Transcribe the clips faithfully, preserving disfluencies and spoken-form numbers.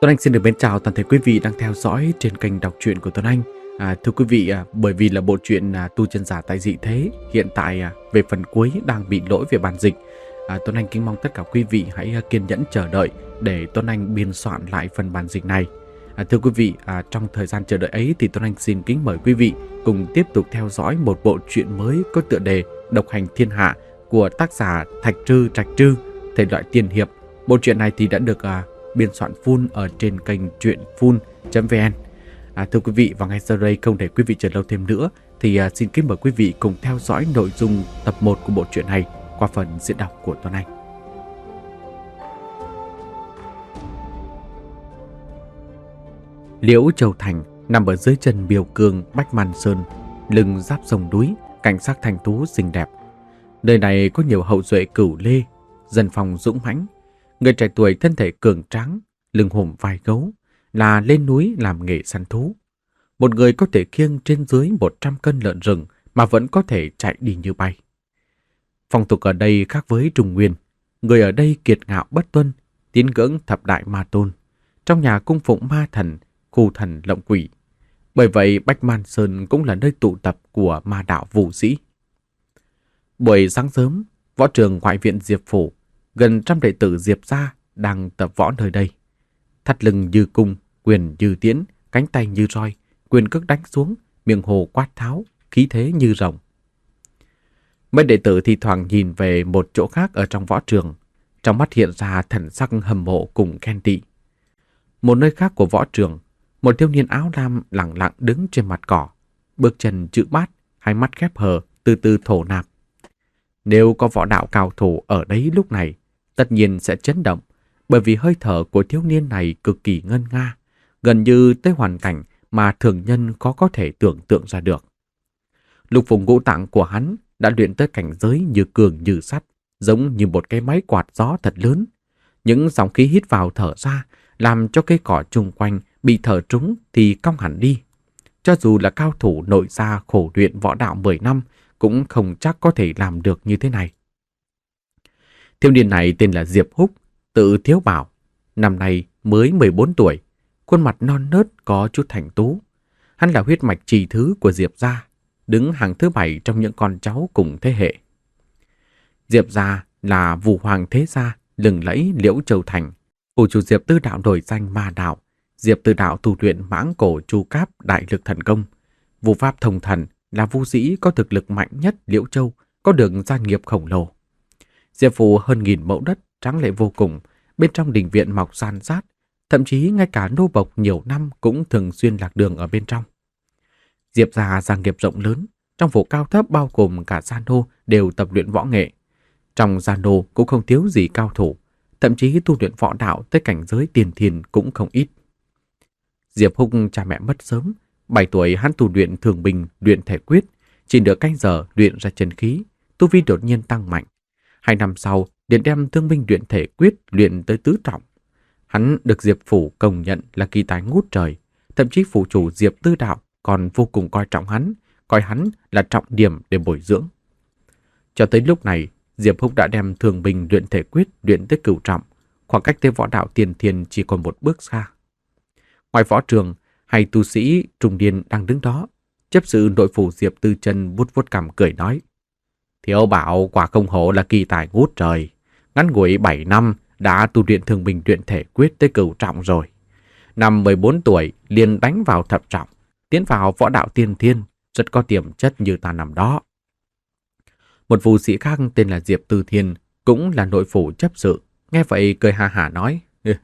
Tuấn Anh xin được mến chào toàn thể quý vị đang theo dõi trên kênh đọc truyện của Tuấn Anh. À, thưa quý vị, à, bởi vì là bộ truyện à, Tu Chân Giả Tại Dị Thế hiện tại à, về phần cuối đang bị lỗi về bản dịch. À, Tuấn Anh kính mong tất cả quý vị hãy à, kiên nhẫn chờ đợi để Tuấn Anh biên soạn lại phần bản dịch này. À, thưa quý vị, à, trong thời gian chờ đợi ấy thì Tuấn Anh xin kính mời quý vị cùng tiếp tục theo dõi một bộ truyện mới có tựa đề Độc Hành Thiên Hạ của tác giả Thạch Trư Trạch Trư, thể loại tiên hiệp. Bộ truyện này thì đã được à, biên soạn full ở trên kênh truyện full chấm vn. À, thưa quý vị, và ngay sau đây không để quý vị chờ lâu thêm nữa thì à, xin kính mời quý vị cùng theo dõi nội dung tập một của bộ truyện này qua phần diễn đọc của Tuấn Anh. Liễu Châu Thành nằm ở dưới chân Biêu Cương Bách Man Sơn, lưng giáp sông núi, cảnh sắc thanh tú xinh đẹp. Nơi này có nhiều hậu duệ Cửu Lê, dân phong dũng mãnh. Người trẻ tuổi thân thể cường tráng, lưng hùm vai gấu, là lên núi làm nghề săn thú. Một người có thể khiêng trên dưới một trăm cân lợn rừng mà vẫn có thể chạy đi như bay. Phong tục ở đây khác với Trung Nguyên. Người ở đây kiệt ngạo bất tuân, tín ngưỡng thập đại ma tôn. Trong nhà cung phụng ma thần, khu thần lộng quỷ. Bởi vậy Bách Man Sơn cũng là nơi tụ tập của ma đạo vũ sĩ. Buổi sáng sớm, võ trường ngoại viện Diệp Phủ, gần trăm đệ tử Diệp gia đang tập võ nơi đây. Thắt lưng như cung, quyền như tiễn, cánh tay như roi, quyền cước đánh xuống, miệng hồ quát tháo, khí thế như rồng. Mấy đệ tử thì thoảng nhìn về một chỗ khác ở trong võ trường, trong mắt hiện ra thần sắc hâm mộ cùng ghen tị. Một nơi khác của võ trường, một thiếu niên áo lam lặng lặng đứng trên mặt cỏ, bước chân chữ bát, hai mắt khép hờ, từ từ thổ nạp. Nếu có võ đạo cao thủ ở đấy lúc này, tất nhiên sẽ chấn động, bởi vì hơi thở của thiếu niên này cực kỳ ngân nga, gần như tới hoàn cảnh mà thường nhân khó có thể tưởng tượng ra được. Lục phủ ngũ tạng của hắn đã luyện tới cảnh giới như cường như sắt, giống như một cái máy quạt gió thật lớn. Những dòng khí hít vào thở ra, làm cho cây cỏ chung quanh bị thở trúng thì cong hẳn đi. Cho dù là cao thủ nội gia khổ luyện võ đạo mười năm, cũng không chắc có thể làm được như thế này. Thiếu niên này tên là Diệp Húc, tự Thiếu Bảo, năm nay mới mười bốn tuổi, khuôn mặt non nớt có chút thành tú. Hắn là huyết mạch trì thứ của Diệp gia, đứng hàng thứ bảy trong những con cháu cùng thế hệ. Diệp gia là Vũ Hoàng thế gia, lừng lẫy Liễu Châu Thành. Phủ chủ Diệp Tư Đạo nổi danh ma đạo, Diệp Tư Đạo tu luyện mãng cổ chu cáp đại lực thần công. Vũ pháp thông thần là vũ sĩ có thực lực mạnh nhất Liễu Châu, có được gia nghiệp khổng lồ. Diệp phủ hơn nghìn mẫu đất, tráng lệ vô cùng, bên trong đình viện mọc san sát, thậm chí ngay cả nô bộc nhiều năm cũng thường xuyên lạc đường ở bên trong. Diệp gia gia nghiệp rộng lớn, trong phủ cao thấp bao gồm cả gia nô đều tập luyện võ nghệ. Trong gia nô cũng không thiếu gì cao thủ, thậm chí tu luyện võ đạo tới cảnh giới tiền thiên cũng không ít. Diệp Húc cha mẹ mất sớm, bảy tuổi hắn tu luyện thường bình, luyện thể quyết, chỉ nửa canh giờ luyện ra chân khí, tu vi đột nhiên tăng mạnh. Hai năm sau, liền đem thương binh luyện thể quyết luyện tới tứ trọng. Hắn được Diệp phủ công nhận là kỳ tài ngút trời, thậm chí phủ chủ Diệp Tư Đạo còn vô cùng coi trọng hắn, coi hắn là trọng điểm để bồi dưỡng. Cho tới lúc này, Diệp Húc đã đem thường bình luyện thể quyết luyện tới cửu trọng, khoảng cách tới võ đạo tiền thiên chỉ còn một bước xa. Ngoài võ trường, hai tu sĩ trung niên đang đứng đó, chấp sự nội phủ Diệp Tư Chân vuốt vuốt cằm cười nói: Thiếu Bảo quả không hổ là kỳ tài ngút trời, ngắn ngủi bảy năm đã tu luyện thường bình luyện thể quyết tới cửu trọng rồi. Năm mười bốn tuổi liền đánh vào thập trọng, tiến vào võ đạo tiên thiên, rất có tiềm chất như ta năm đó. Một vũ sĩ khác tên là Diệp Tư Thiên, cũng là nội phủ chấp sự, nghe vậy cười ha hả nói: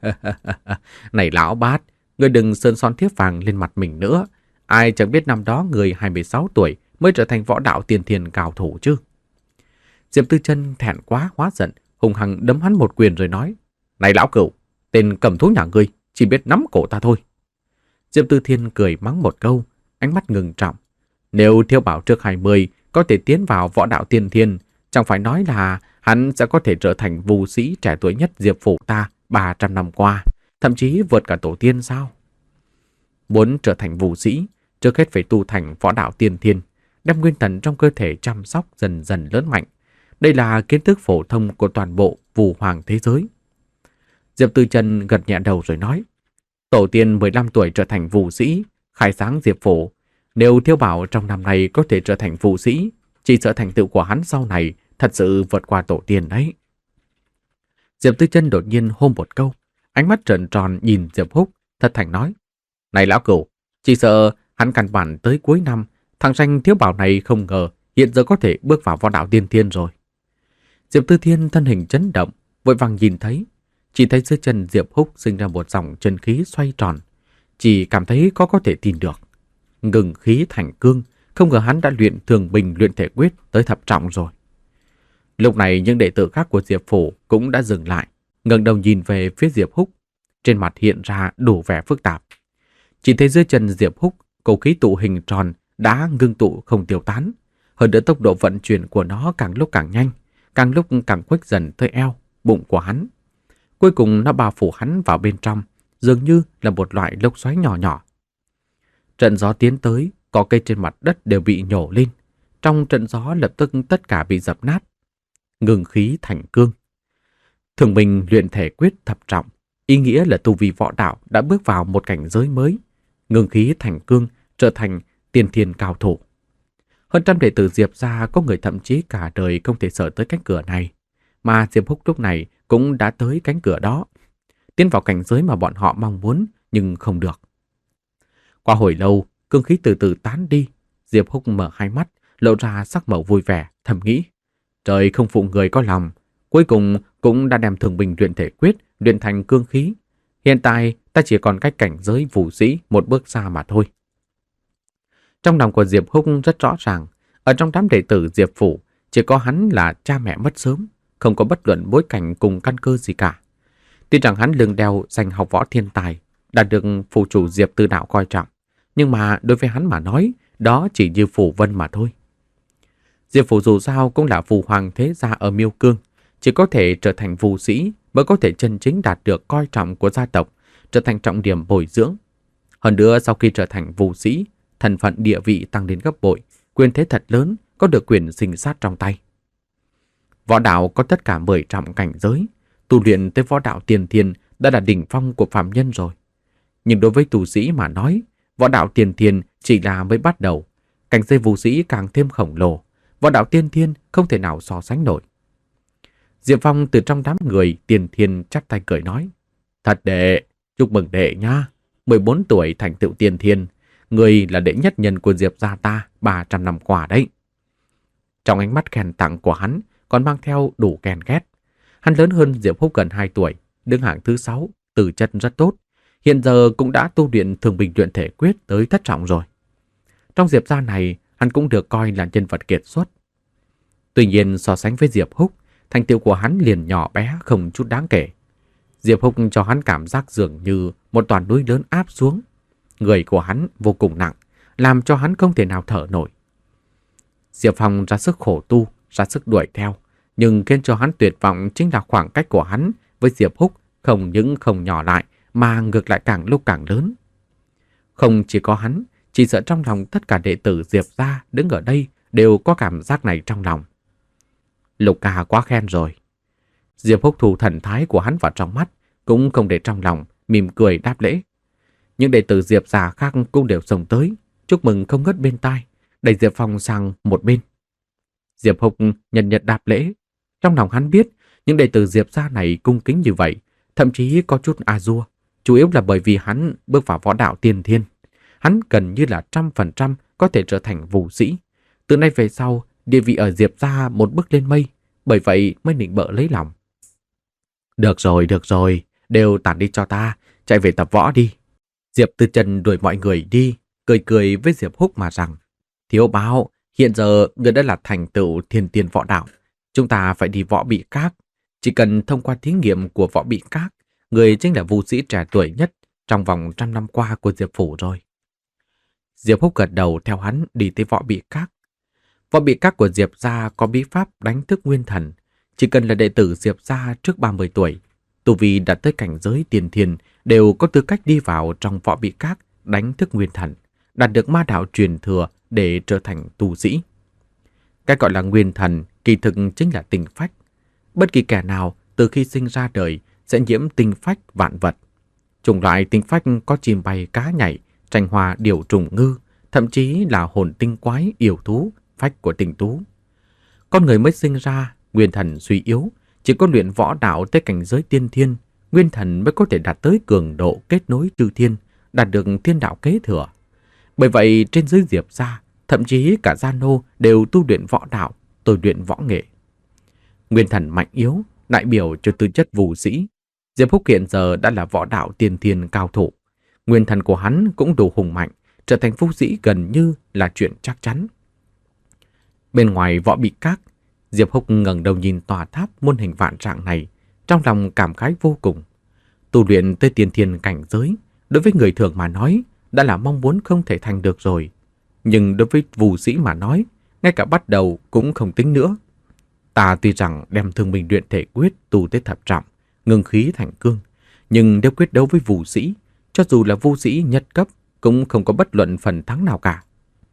Này lão bát, ngươi đừng sơn son thiếp vàng lên mặt mình nữa. Ai chẳng biết năm đó người hai mươi sáu tuổi mới trở thành võ đạo tiên thiên cao thủ chứ. Diệp Tư Chân thẹn quá hóa giận, hùng hăng đấm hắn một quyền rồi nói: Này lão cửu, tên cầm thú nhà ngươi chỉ biết nắm cổ ta thôi. Diệp Tư Thiên cười mắng một câu, ánh mắt ngừng trọng. Nếu Thiếu Bảo trước hai mươi có thể tiến vào võ đạo tiên thiên, chẳng phải nói là hắn sẽ có thể trở thành vũ sĩ trẻ tuổi nhất Diệp phủ ta ba trăm năm qua, thậm chí vượt cả tổ tiên sao? Muốn trở thành vũ sĩ, trước hết phải tu thành võ đạo tiên thiên, đem nguyên thần trong cơ thể chăm sóc dần dần lớn mạnh. Đây là kiến thức phổ thông của toàn bộ Vũ Hoàng thế giới. Diệp Tư Chân gật nhẹ đầu rồi nói: Tổ tiên mười lăm tuổi trở thành vũ sĩ, khai sáng Diệp phủ. Nếu Thiếu Bảo trong năm nay có thể trở thành vũ sĩ, chỉ sợ thành tựu của hắn sau này thật sự vượt qua tổ tiên đấy. Diệp Tư Chân đột nhiên hô một câu, ánh mắt trợn tròn nhìn Diệp Húc, thật thành nói: "Này lão cửu, chỉ sợ hắn căn bản tới cuối năm, thằng danh Thiếu Bảo này không ngờ hiện giờ có thể bước vào võ đạo tiên thiên rồi." Diệp Tư Thiên thân hình chấn động, vội vàng nhìn thấy, chỉ thấy dưới chân Diệp Húc sinh ra một dòng chân khí xoay tròn, chỉ cảm thấy có có thể tin được. Ngừng khí thành cương, không ngờ hắn đã luyện thường bình luyện thể quyết tới thập trọng rồi. Lúc này những đệ tử khác của Diệp phủ cũng đã dừng lại, ngẩng đầu nhìn về phía Diệp Húc, trên mặt hiện ra đủ vẻ phức tạp. Chỉ thấy dưới chân Diệp Húc, cổ khí tụ hình tròn đã ngưng tụ không tiêu tán, hơn nữa tốc độ vận chuyển của nó càng lúc càng nhanh, càng lúc càng khuếch dần tới eo, bụng của hắn. Cuối cùng nó bao phủ hắn vào bên trong, dường như là một loại lốc xoáy nhỏ nhỏ. Trận gió tiến tới, có cây trên mặt đất đều bị nhổ lên. Trong trận gió lập tức tất cả bị dập nát. Ngừng khí thành cương. Thường bình luyện thể quyết thập trọng, ý nghĩa là tu vi võ đạo đã bước vào một cảnh giới mới. Ngừng khí thành cương trở thành tiên thiên cao thủ. Hơn trăm đệ tử Diệp gia có người thậm chí cả đời không thể sở tới cánh cửa này, mà Diệp Húc lúc này cũng đã tới cánh cửa đó, tiến vào cảnh giới mà bọn họ mong muốn nhưng không được. Qua hồi lâu, cương khí từ từ tán đi, Diệp Húc mở hai mắt, lộ ra sắc màu vui vẻ, thầm nghĩ: trời không phụ người có lòng, cuối cùng cũng đã đem thường bình luyện thể quyết luyện thành cương khí. Hiện tại ta chỉ còn cách cảnh giới vũ sĩ một bước xa mà thôi. Trong lòng của Diệp Húc rất rõ ràng, ở trong đám đệ tử Diệp phủ chỉ có hắn là cha mẹ mất sớm, không có bất luận bối cảnh cùng căn cơ gì cả. Tuy rằng hắn lưng đeo danh học võ thiên tài, đã được phủ chủ Diệp Tư Đạo coi trọng, nhưng mà đối với hắn mà nói, đó chỉ như phủ vân mà thôi. Diệp phủ dù sao cũng là phù hoàng thế gia ở Miêu Cương, chỉ có thể trở thành vũ sĩ mới có thể chân chính đạt được coi trọng của gia tộc, trở thành trọng điểm bồi dưỡng. Hơn nữa sau khi trở thành vũ sĩ, thân phận địa vị tăng đến gấp bội, quyền thế thật lớn, có được quyền sinh sát trong tay. Võ đạo có tất cả mười trọng cảnh giới, tu luyện tới võ đạo tiền thiên đã là đỉnh phong của phàm nhân rồi. Nhưng đối với tu sĩ mà nói, võ đạo tiền thiên chỉ là mới bắt đầu, cảnh giới vũ sĩ càng thêm khổng lồ, võ đạo tiên thiên không thể nào so sánh nổi. Diệp Phong từ trong đám người tiền thiên chắp tay cười nói: thật đệ, chúc mừng đệ nha, mười bốn tuổi thành tựu tiền thiên, người là đệ nhất nhân của Diệp gia ta ba trăm năm qua đấy. Trong ánh mắt khen tặng của hắn còn mang theo đủ ghen ghét. Hắn lớn hơn Diệp Húc gần hai tuổi, đứng hạng thứ sáu, tư chất rất tốt, hiện giờ cũng đã tu luyện thường bình luyện thể quyết tới thất trọng rồi. Trong Diệp gia này, hắn cũng được coi là nhân vật kiệt xuất. Tuy nhiên so sánh với Diệp Húc, thành tựu của hắn liền nhỏ bé không chút đáng kể. Diệp Húc cho hắn cảm giác dường như một toàn núi lớn áp xuống. Người của hắn vô cùng nặng, làm cho hắn không thể nào thở nổi. Diệp Phong ra sức khổ tu, ra sức đuổi theo, nhưng khiến cho hắn tuyệt vọng chính là khoảng cách của hắn với Diệp Húc không những không nhỏ lại mà ngược lại càng lúc càng lớn. Không chỉ có hắn, chỉ sợ trong lòng tất cả đệ tử Diệp gia đứng ở đây đều có cảm giác này trong lòng. Lục ca quá khen rồi. Diệp Húc thu thần thái của hắn vào trong mắt, cũng không để trong lòng, mỉm cười đáp lễ. Những đệ tử Diệp gia khác cũng đều xông tới, chúc mừng không ngớt bên tai, đẩy Diệp Phong sang một bên. Diệp Húc nhận nhận đáp lễ. Trong lòng hắn biết, những đệ tử Diệp gia này cung kính như vậy, thậm chí có chút a dua, chủ yếu là bởi vì hắn bước vào võ đạo tiên thiên. Hắn gần như là trăm phần trăm có thể trở thành vũ sĩ. Từ nay về sau, địa vị ở Diệp gia một bước lên mây, bởi vậy mới nịnh bợ lấy lòng. Được rồi, được rồi, đều tản đi cho ta, chạy về tập võ đi. Diệp Tư Trần đuổi mọi người đi, cười cười với Diệp Húc mà rằng: Thiếu Báo, hiện giờ người đã là thành tựu thiên tiên võ đạo, chúng ta phải đi võ bị các. Chỉ cần thông qua thí nghiệm của võ bị các, người chính là vũ sĩ trẻ tuổi nhất trong vòng trăm năm qua của Diệp phủ rồi. Diệp Húc gật đầu theo hắn đi tới võ bị các. Võ bị các của Diệp gia có bí pháp đánh thức nguyên thần, chỉ cần là đệ tử Diệp gia trước ba mươi tuổi, tu vi đạt tới cảnh giới tiền thiên đều có tư cách đi vào trong võ bị các đánh thức nguyên thần, đạt được ma đạo truyền thừa để trở thành tu sĩ. Cái gọi là nguyên thần kỳ thực chính là tinh phách. Bất kỳ kẻ nào từ khi sinh ra đời sẽ nhiễm tinh phách vạn vật. Chủng loại tinh phách có chim bay cá nhảy, tranh hoa điều trùng ngư, thậm chí là hồn tinh quái yêu thú, phách của tinh tú. Con người mới sinh ra, nguyên thần suy yếu, chỉ có luyện võ đạo tới cảnh giới tiên thiên, nguyên thần mới có thể đạt tới cường độ kết nối chư thiên, đạt được thiên đạo kế thừa. Bởi vậy trên dưới Diệp gia, thậm chí cả gia nô đều tu luyện võ đạo, tôi luyện võ nghệ. Nguyên thần mạnh yếu, đại biểu cho tư chất vũ sĩ. Diệp Húc hiện giờ đã là võ đạo tiên thiên cao thủ. Nguyên thần của hắn cũng đủ hùng mạnh, trở thành vũ sĩ gần như là chuyện chắc chắn. Bên ngoài võ bị các, Diệp Húc ngẩng đầu nhìn tòa tháp muôn hình vạn trạng này, trong lòng cảm khái vô cùng. Tu luyện tới tiên thiên cảnh giới, đối với người thường mà nói, đã là mong muốn không thể thành được rồi. Nhưng đối với vũ sĩ mà nói, ngay cả bắt đầu cũng không tính nữa. Ta tuy rằng đem thương minh luyện thể quyết tu tới thập trọng, ngưng khí thành cương, nhưng nếu quyết đấu với vũ sĩ, cho dù là vũ sĩ nhất cấp, cũng không có bất luận phần thắng nào cả.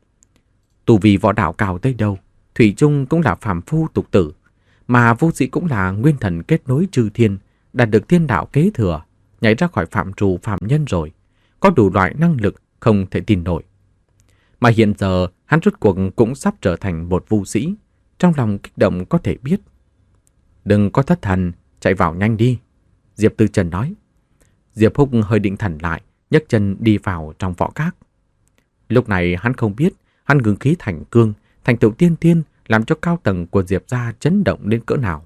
Tu vi võ đạo cao tới đâu, thủy chung cũng là phàm phu tục tử, mà vũ sĩ cũng là nguyên thần kết nối chư thiên, đạt được thiên đạo kế thừa, nhảy ra khỏi phạm trù phạm nhân rồi, có đủ loại năng lực không thể tin nổi. Mà hiện giờ hắn rốt cuộc cũng sắp trở thành một vũ sĩ, trong lòng kích động có thể biết. Đừng có thất thần, chạy vào nhanh đi, Diệp Tư Trần nói. Diệp Húc hơi định thần lại, nhấc chân đi vào trong võ các. Lúc này hắn không biết, hắn ngưng khí thành cương, thành tựu tiên tiên, làm cho cao tầng của Diệp gia chấn động đến cỡ nào.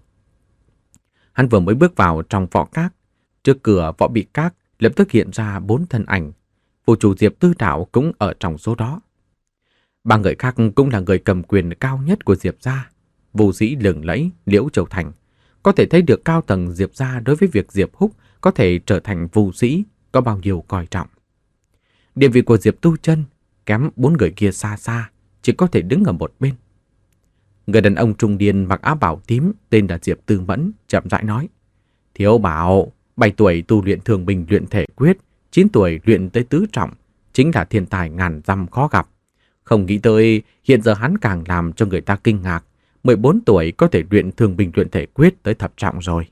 Hắn vừa mới bước vào trong võ các, trước cửa võ bị các lập tức hiện ra bốn thân ảnh, phụ chủ Diệp Tư Đạo cũng ở trong số đó. Ba người khác cũng là người cầm quyền cao nhất của Diệp gia, vũ sĩ lừng lẫy Liễu Châu Thành. Có thể thấy được cao tầng Diệp gia đối với việc Diệp Húc có thể trở thành vũ sĩ có bao nhiêu coi trọng. Địa vị của Diệp Tu Chân kém bốn người kia xa xa, chỉ có thể đứng ở một bên. Người đàn ông trung niên mặc áo bào tím tên là Diệp Tư Mẫn chậm rãi nói: Thiếu bảo, bảy tuổi tu luyện thường bình luyện thể quyết, chín tuổi luyện tới tứ trọng, chính là thiên tài ngàn dặm khó gặp. Không nghĩ tới hiện giờ hắn càng làm cho người ta kinh ngạc, mười bốn tuổi có thể luyện thường bình luyện thể quyết tới thập trọng rồi.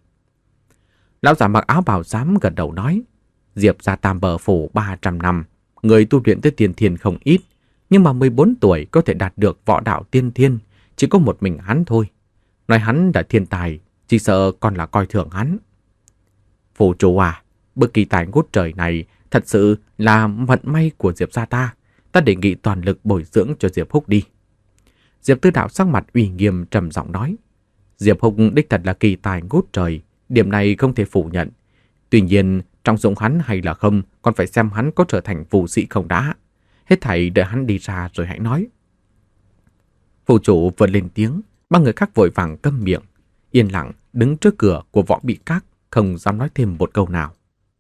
Lão giả mặc áo bào xám gật đầu nói: Diệp gia Tam Bờ phủ ba trăm năm, người tu luyện tới tiên thiên không ít, nhưng mà mười bốn tuổi có thể đạt được võ đạo tiên thiên, chỉ có một mình hắn thôi. Nói hắn là thiên tài, chỉ sợ còn là coi thường hắn. Phủ chủ à, bậc kỳ tài ngút trời này thật sự là vận may của Diệp gia ta. Ta đề nghị toàn lực bồi dưỡng cho Diệp Húc đi. Diệp Tư Đạo sắc mặt uy nghiêm trầm giọng nói: Diệp Húc đích thật là kỳ tài ngút trời, điểm này không thể phủ nhận. Tuy nhiên, trong dụng hắn hay là không, còn phải xem hắn có trở thành vũ sĩ không đã. Hết thảy đợi hắn đi ra rồi hãy nói. Phủ chủ vừa lên tiếng, ba người khác vội vàng câm miệng, yên lặng đứng trước cửa của võ bị các, không dám nói thêm một câu nào.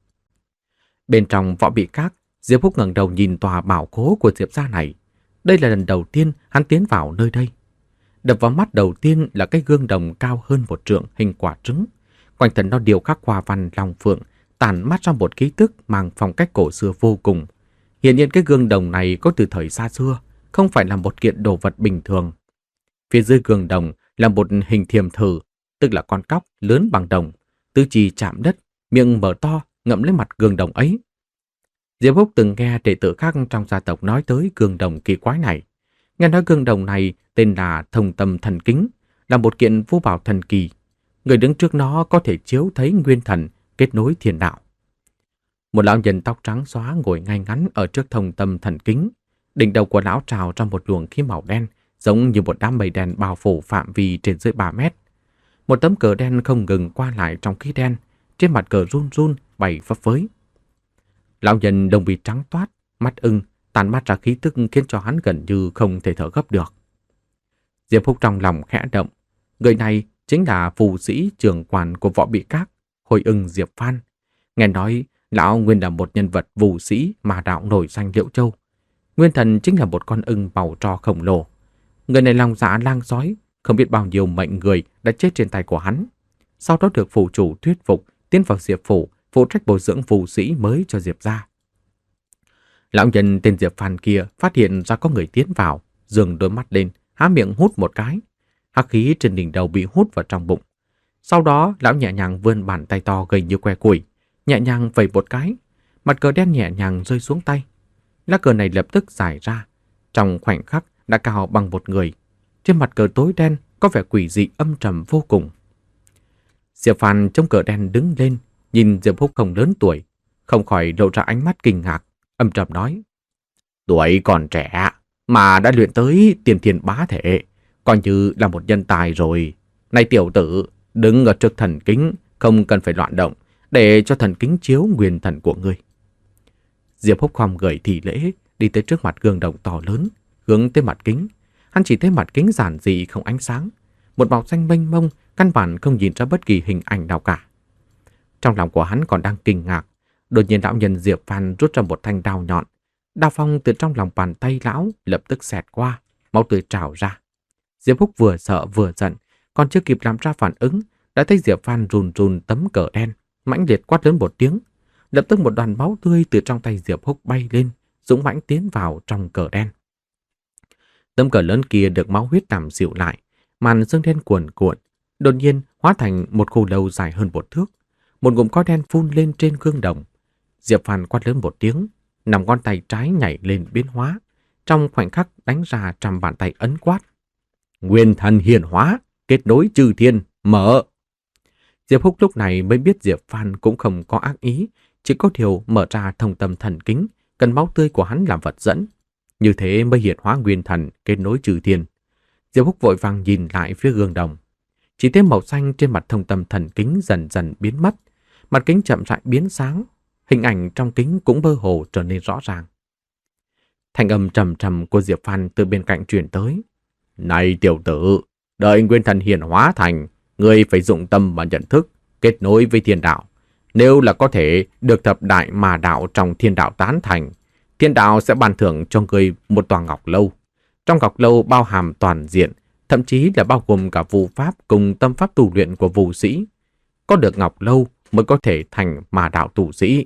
Bên trong võ bị các, Diệp Húc ngẩng đầu nhìn tòa bảo khố của Diệp gia này. Đây là lần đầu tiên hắn tiến vào nơi đây. Đập vào mắt đầu tiên là cái gương đồng cao hơn một trượng hình quả trứng. Quanh thân nó điêu khắc hoa văn long phượng, tản mát ra một khí tức mang phong cách cổ xưa vô cùng. Hiển nhiên cái gương đồng này có từ thời xa xưa, không phải là một kiện đồ vật bình thường. Phía dưới gương đồng là một hình thiềm thử, tức là con cóc lớn bằng đồng, tứ chi chạm đất, miệng mở to ngậm lấy mặt gương đồng ấy. Diệp Húc từng nghe đệ tử khác trong gia tộc nói tới gương đồng kỳ quái này. Nghe nói gương đồng này tên là Thông Tâm Thần Kính, là một kiện vô bảo thần kỳ. Người đứng trước nó có thể chiếu thấy nguyên thần kết nối thiên đạo. Một lão nhân tóc trắng xóa ngồi ngay ngắn ở trước Thông Tâm Thần Kính. Đỉnh đầu của lão trào trong một luồng khí màu đen, giống như một đám mây đen bao phủ phạm vi trên dưới ba mét. Một tấm cờ đen không ngừng qua lại trong khí đen, trên mặt cờ run run bay phấp phới. Lão nhân đồng bì trắng toát, mắt ưng, tàn mắt ra khí tức khiến cho hắn gần như không thể thở gấp được. Diệp Húc trong lòng khẽ động, người này chính là phù sĩ trưởng quản của võ bị các, Hồi Ưng Diệp Phan. Nghe nói lão nguyên là một nhân vật vũ sĩ mà đạo nổi danh Liễu Châu. Nguyên thần chính là một con ưng màu tro khổng lồ. Người này lòng dạ lang sói, không biết bao nhiêu mệnh người đã chết trên tay của hắn. Sau đó được phủ chủ thuyết phục tiến vào Diệp phủ, phụ trách bồi dưỡng vũ sĩ mới cho Diệp gia. Lão nhân tên Diệp Phan kia phát hiện ra có người tiến vào, dường đôi mắt lên, há miệng hút một cái. Hắc khí trên đỉnh đầu bị hút vào trong bụng. Sau đó lão nhẹ nhàng vươn bàn tay to gầy như que củi, nhẹ nhàng vẩy một cái. mặt cờ đen nhẹ nhàng rơi xuống tay. Lá cờ này lập tức dài ra, trong khoảnh khắc đã cao bằng một người. Trên mặt cờ tối đen có vẻ quỷ dị âm trầm vô cùng. Diệp Phan trong cờ đen đứng lên, nhìn Diệp Húc không lớn tuổi, không khỏi lộ ra ánh mắt kinh ngạc, âm trầm nói: tuổi còn trẻ mà đã luyện tới tiên thiên bá thể, coi như là một nhân tài rồi. Này tiểu tử, đứng ở trước thần kính, không cần phải loạn động, để cho thần kính chiếu nguyên thần của ngươi. Diệp Húc khom người thì lễ, đi tới trước mặt gương đồng to lớn, hướng tới mặt kính. Hắn chỉ thấy mặt kính giản dị không ánh sáng, một màu xanh mênh mông, căn bản không nhìn ra bất kỳ hình ảnh nào cả. Trong lòng của hắn còn đang kinh ngạc, đột nhiên lão nhân Diệp Phan rút ra một thanh đao nhọn. Đao phong từ trong lòng bàn tay lão lập tức xẹt qua, máu tươi trào ra. Diệp Húc vừa sợ vừa giận, còn chưa kịp làm ra phản ứng, đã thấy Diệp Phan run run tấm cờ đen, mãnh liệt quát lớn một tiếng. Lập tức một đoàn máu tươi từ trong tay Diệp Húc bay lên, dũng mãnh tiến vào trong cờ đen. Tấm cờ lớn kia được máu huyết làm dịu lại, màn sương đen cuồn cuộn, đột nhiên hóa thành một khô lâu dài hơn một thước. Một ngụm khói đen phun lên trên gương đồng. Diệp Phan quát lớn một tiếng, nằm ngón tay trái nhảy lên biến hóa, trong khoảnh khắc đánh ra trăm bàn tay ấn quát: nguyên thần hiển hóa, kết nối chư thiên, mở. Diệp Húc lúc này mới biết Diệp Phan cũng không có ác ý, chỉ có điều mở ra thông tâm thần kính, cần máu tươi của hắn làm vật dẫn. Như thế mới hiển hóa nguyên thần, kết nối chư thiên. Diệp Húc vội vàng nhìn lại phía gương đồng. Chỉ thấy màu xanh trên mặt thông tâm thần kính dần dần biến mất, mặt kính chậm rãi biến sáng, hình ảnh trong kính cũng mơ hồ trở nên rõ ràng. Thanh âm trầm trầm của Diệp Phan từ bên cạnh truyền tới: này tiểu tử, đợi nguyên thần hiển hóa thành, ngươi phải dụng tâm và nhận thức, kết nối với thiên đạo. Nếu là có thể được thập đại mà đạo trong thiên đạo tán thành, thiên đạo sẽ ban thưởng cho ngươi một tòa ngọc lâu. Trong ngọc lâu bao hàm toàn diện, thậm chí là bao gồm cả phù pháp cùng tâm pháp tu luyện của phù sĩ. Có được ngọc lâu mới có thể thành mà đạo tu sĩ.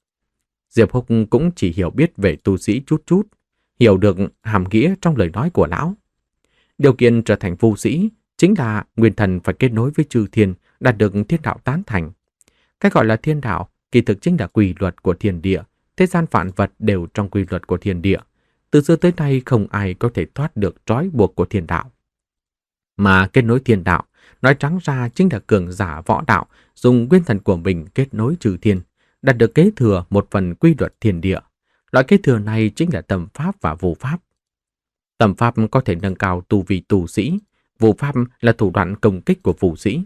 Diệp Húc cũng chỉ hiểu biết về tu sĩ chút chút, hiểu được hàm nghĩa trong lời nói của lão. Điều kiện trở thành phù sĩ chính là nguyên thần phải kết nối với chư thiên, đạt được thiên đạo tán thành. Cái gọi là thiên đạo kỳ thực chính là quy luật của thiên địa, thế gian vạn vật đều trong quy luật của thiên địa. Từ xưa tới nay không ai có thể thoát được trói buộc của thiên đạo. Mà kết nối thiên đạo, nói trắng ra chính là cường giả võ đạo dùng nguyên thần của mình kết nối trừ thiên, đạt được kế thừa một phần quy luật thiên địa. Loại kế thừa này chính là tầm pháp và vô pháp. Tầm pháp có thể nâng cao tu vi tu sĩ, vô pháp là thủ đoạn công kích của phù sĩ.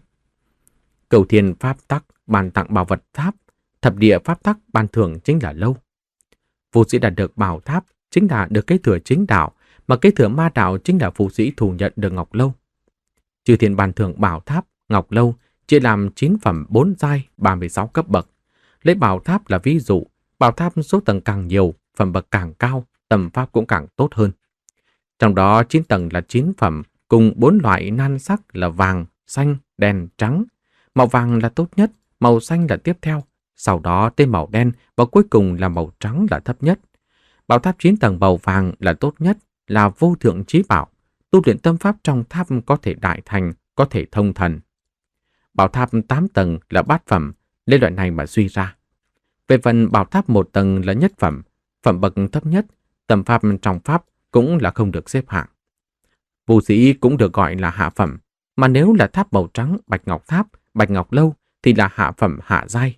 Cầu thiên pháp tắc ban tặng bảo vật tháp, thập địa pháp tắc ban thưởng chính là lâu. Phù sĩ đạt được bảo tháp chính là được kế thừa chính đạo, mà kế thừa ma đạo chính là phù sĩ thu nhận được ngọc lâu. Chư thiên ban thưởng bảo tháp, ngọc lâu chia làm chín phẩm bốn giai, ba mươi sáu cấp bậc. Lấy bảo tháp là ví dụ, bảo tháp số tầng càng nhiều, phẩm bậc càng cao, tầm pháp cũng càng tốt hơn. Trong đó chín tầng là chín phẩm, cùng bốn loại nan sắc là vàng, xanh, đen, trắng. Màu vàng là tốt nhất, màu xanh là tiếp theo, sau đó tới màu đen và cuối cùng là màu trắng là thấp nhất. Bảo tháp chín tầng màu vàng là tốt nhất, là vô thượng chí bảo. Tu luyện tâm pháp trong tháp có thể đại thành, có thể thông thần. Bảo tháp tám tầng là bát phẩm, lấy loại này mà suy ra. Về phần bảo tháp một tầng là nhất phẩm, phẩm bậc thấp nhất, tâm pháp trong pháp cũng là không được xếp hạng. Phù sĩ cũng được gọi là hạ phẩm, mà nếu là tháp màu trắng, bạch ngọc tháp, bạch ngọc lâu thì là hạ phẩm hạ giai.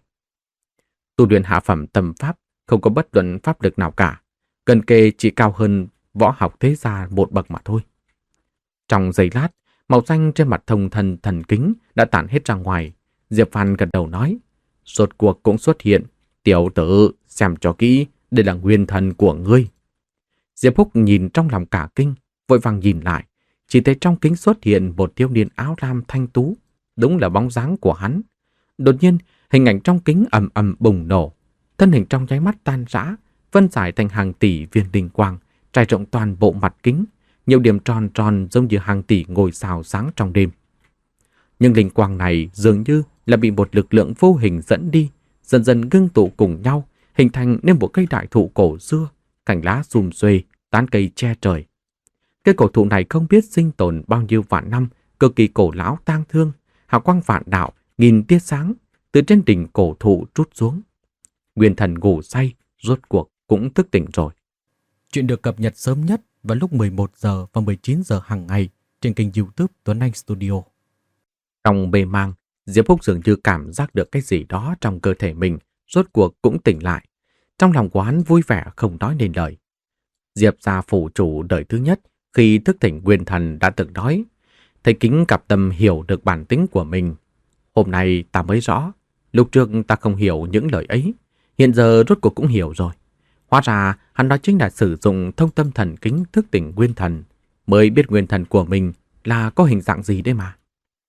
Tu luyện hạ phẩm tâm pháp không có bất luận pháp lực nào cả, gần kề chỉ cao hơn võ học thế gia một bậc mà thôi. Trong giây lát, màu xanh trên mặt thông thần thần kính đã tản hết ra ngoài. Diệp Phan gật đầu nói: rốt cuộc cũng xuất hiện. Tiểu tử, xem cho kỹ, đây là nguyên thần của ngươi. Diệp Húc nhìn trong lòng cả kinh, vội vàng nhìn lại, chỉ thấy trong kính xuất hiện một thiếu niên áo lam thanh tú, đúng là bóng dáng của hắn. Đột nhiên, hình ảnh trong kính ầm ầm bùng nổ, thân hình trong nháy mắt tan rã, phân giải thành hàng tỷ viên linh quang, trải rộng toàn bộ mặt kính, nhiều điểm tròn tròn giống như hàng tỷ ngôi sao sáng trong đêm. Nhưng linh quang này dường như là bị một lực lượng vô hình dẫn đi, dần dần ngưng tụ cùng nhau, hình thành nên một cây đại thụ cổ xưa, cành lá sum xuê, tán cây che trời. Cây cổ thụ này không biết sinh tồn bao nhiêu vạn năm, cực kỳ cổ lão tang thương, hào quang vạn đạo, nghìn tia sáng từ trên đỉnh cổ thụ trút xuống. Nguyên Thần ngủ say, rốt cuộc cũng thức tỉnh rồi. Chuyện được cập nhật sớm nhất vào lúc mười một giờ và mười chín giờ hàng ngày trên kênh YouTube Tuấn Anh Studio. Trong mê mang, Diệp Húc dường như cảm giác được cái gì đó trong cơ thể mình, rốt cuộc cũng tỉnh lại. Trong lòng của hắn vui vẻ không nói nên lời. Diệp gia phủ chủ đời thứ nhất khi thức tỉnh Nguyên Thần đã từng nói, thầy Kính cặp tâm hiểu được bản tính của mình. Hôm nay ta mới rõ, lúc trước ta không hiểu những lời ấy, hiện giờ rốt cuộc cũng hiểu rồi. Hóa ra hắn đó chính là sử dụng thông tâm thần kính thức tỉnh Nguyên Thần, mới biết Nguyên Thần của mình là có hình dạng gì đấy mà.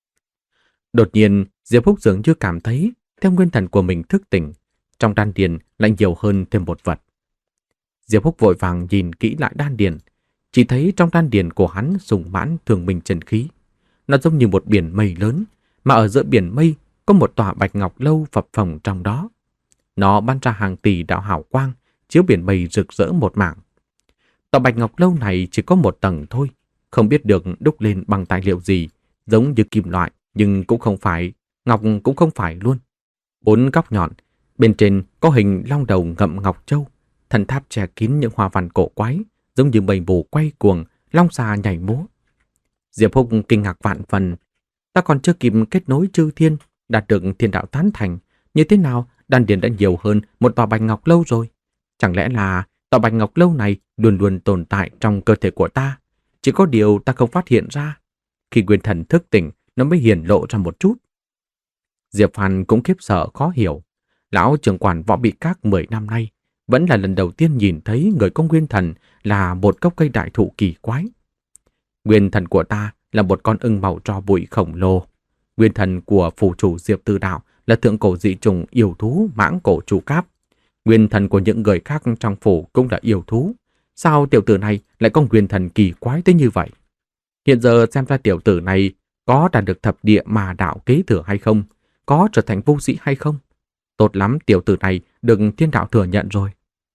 Đột nhiên, Diệp Húc dường như cảm thấy theo Nguyên Thần của mình thức tỉnh, trong đan điền lại nhiều hơn thêm một vật. Diệp Húc vội vàng nhìn kỹ lại đan điền, chỉ thấy trong đan điền của hắn sùng mãn thường minh chân khí. Nó giống như một biển mây lớn, mà ở giữa biển mây có một tòa bạch ngọc lâu phập phồng trong đó. Nó bắn ra hàng tỷ đạo hào quang, chiếu biển mây rực rỡ một mảng. Tòa bạch ngọc lâu này chỉ có một tầng thôi, không biết được đúc lên bằng tài liệu gì, giống như kim loại nhưng cũng không phải, ngọc cũng không phải luôn. Bốn góc nhọn, bên trên có hình long đầu ngậm ngọc châu, thần tháp che kín những hoa văn cổ quái, giống như mây mù quay cuồng, long xà nhảy múa. Diệp Húc kinh ngạc vạn phần, ta còn chưa kịp kết nối chư thiên, đạt được thiên đạo tán thành, như thế nào đan điền đã nhiều hơn một tòa bạch ngọc lâu rồi? Chẳng lẽ là tòa bạch ngọc lâu này luôn luôn tồn tại trong cơ thể của ta, chỉ có điều ta không phát hiện ra. Khi Nguyên Thần thức tỉnh, nó mới hiển lộ ra một chút. Diệp Phan cũng khiếp sợ khó hiểu. Lão trưởng quản Võ Bị Các mười năm nay vẫn là lần đầu tiên nhìn thấy người có Nguyên Thần là một gốc cây đại thụ kỳ quái. Nguyên Thần của ta là một con ưng màu tro bụi khổng lồ. Nguyên Thần của phủ chủ Diệp Tư Đạo là thượng cổ dị trùng yêu thú mãng cổ trụ cáp. Nguyên Thần của những người khác trong phủ cũng là yêu thú. Sao tiểu tử này lại có Nguyên Thần kỳ quái tới như vậy? Hiện giờ xem ra tiểu tử này có đạt được thập địa mà đạo kế thừa hay không? Có trở thành vô sĩ hay không? Tốt lắm, tiểu tử này được thiên đạo thừa nhận rồi.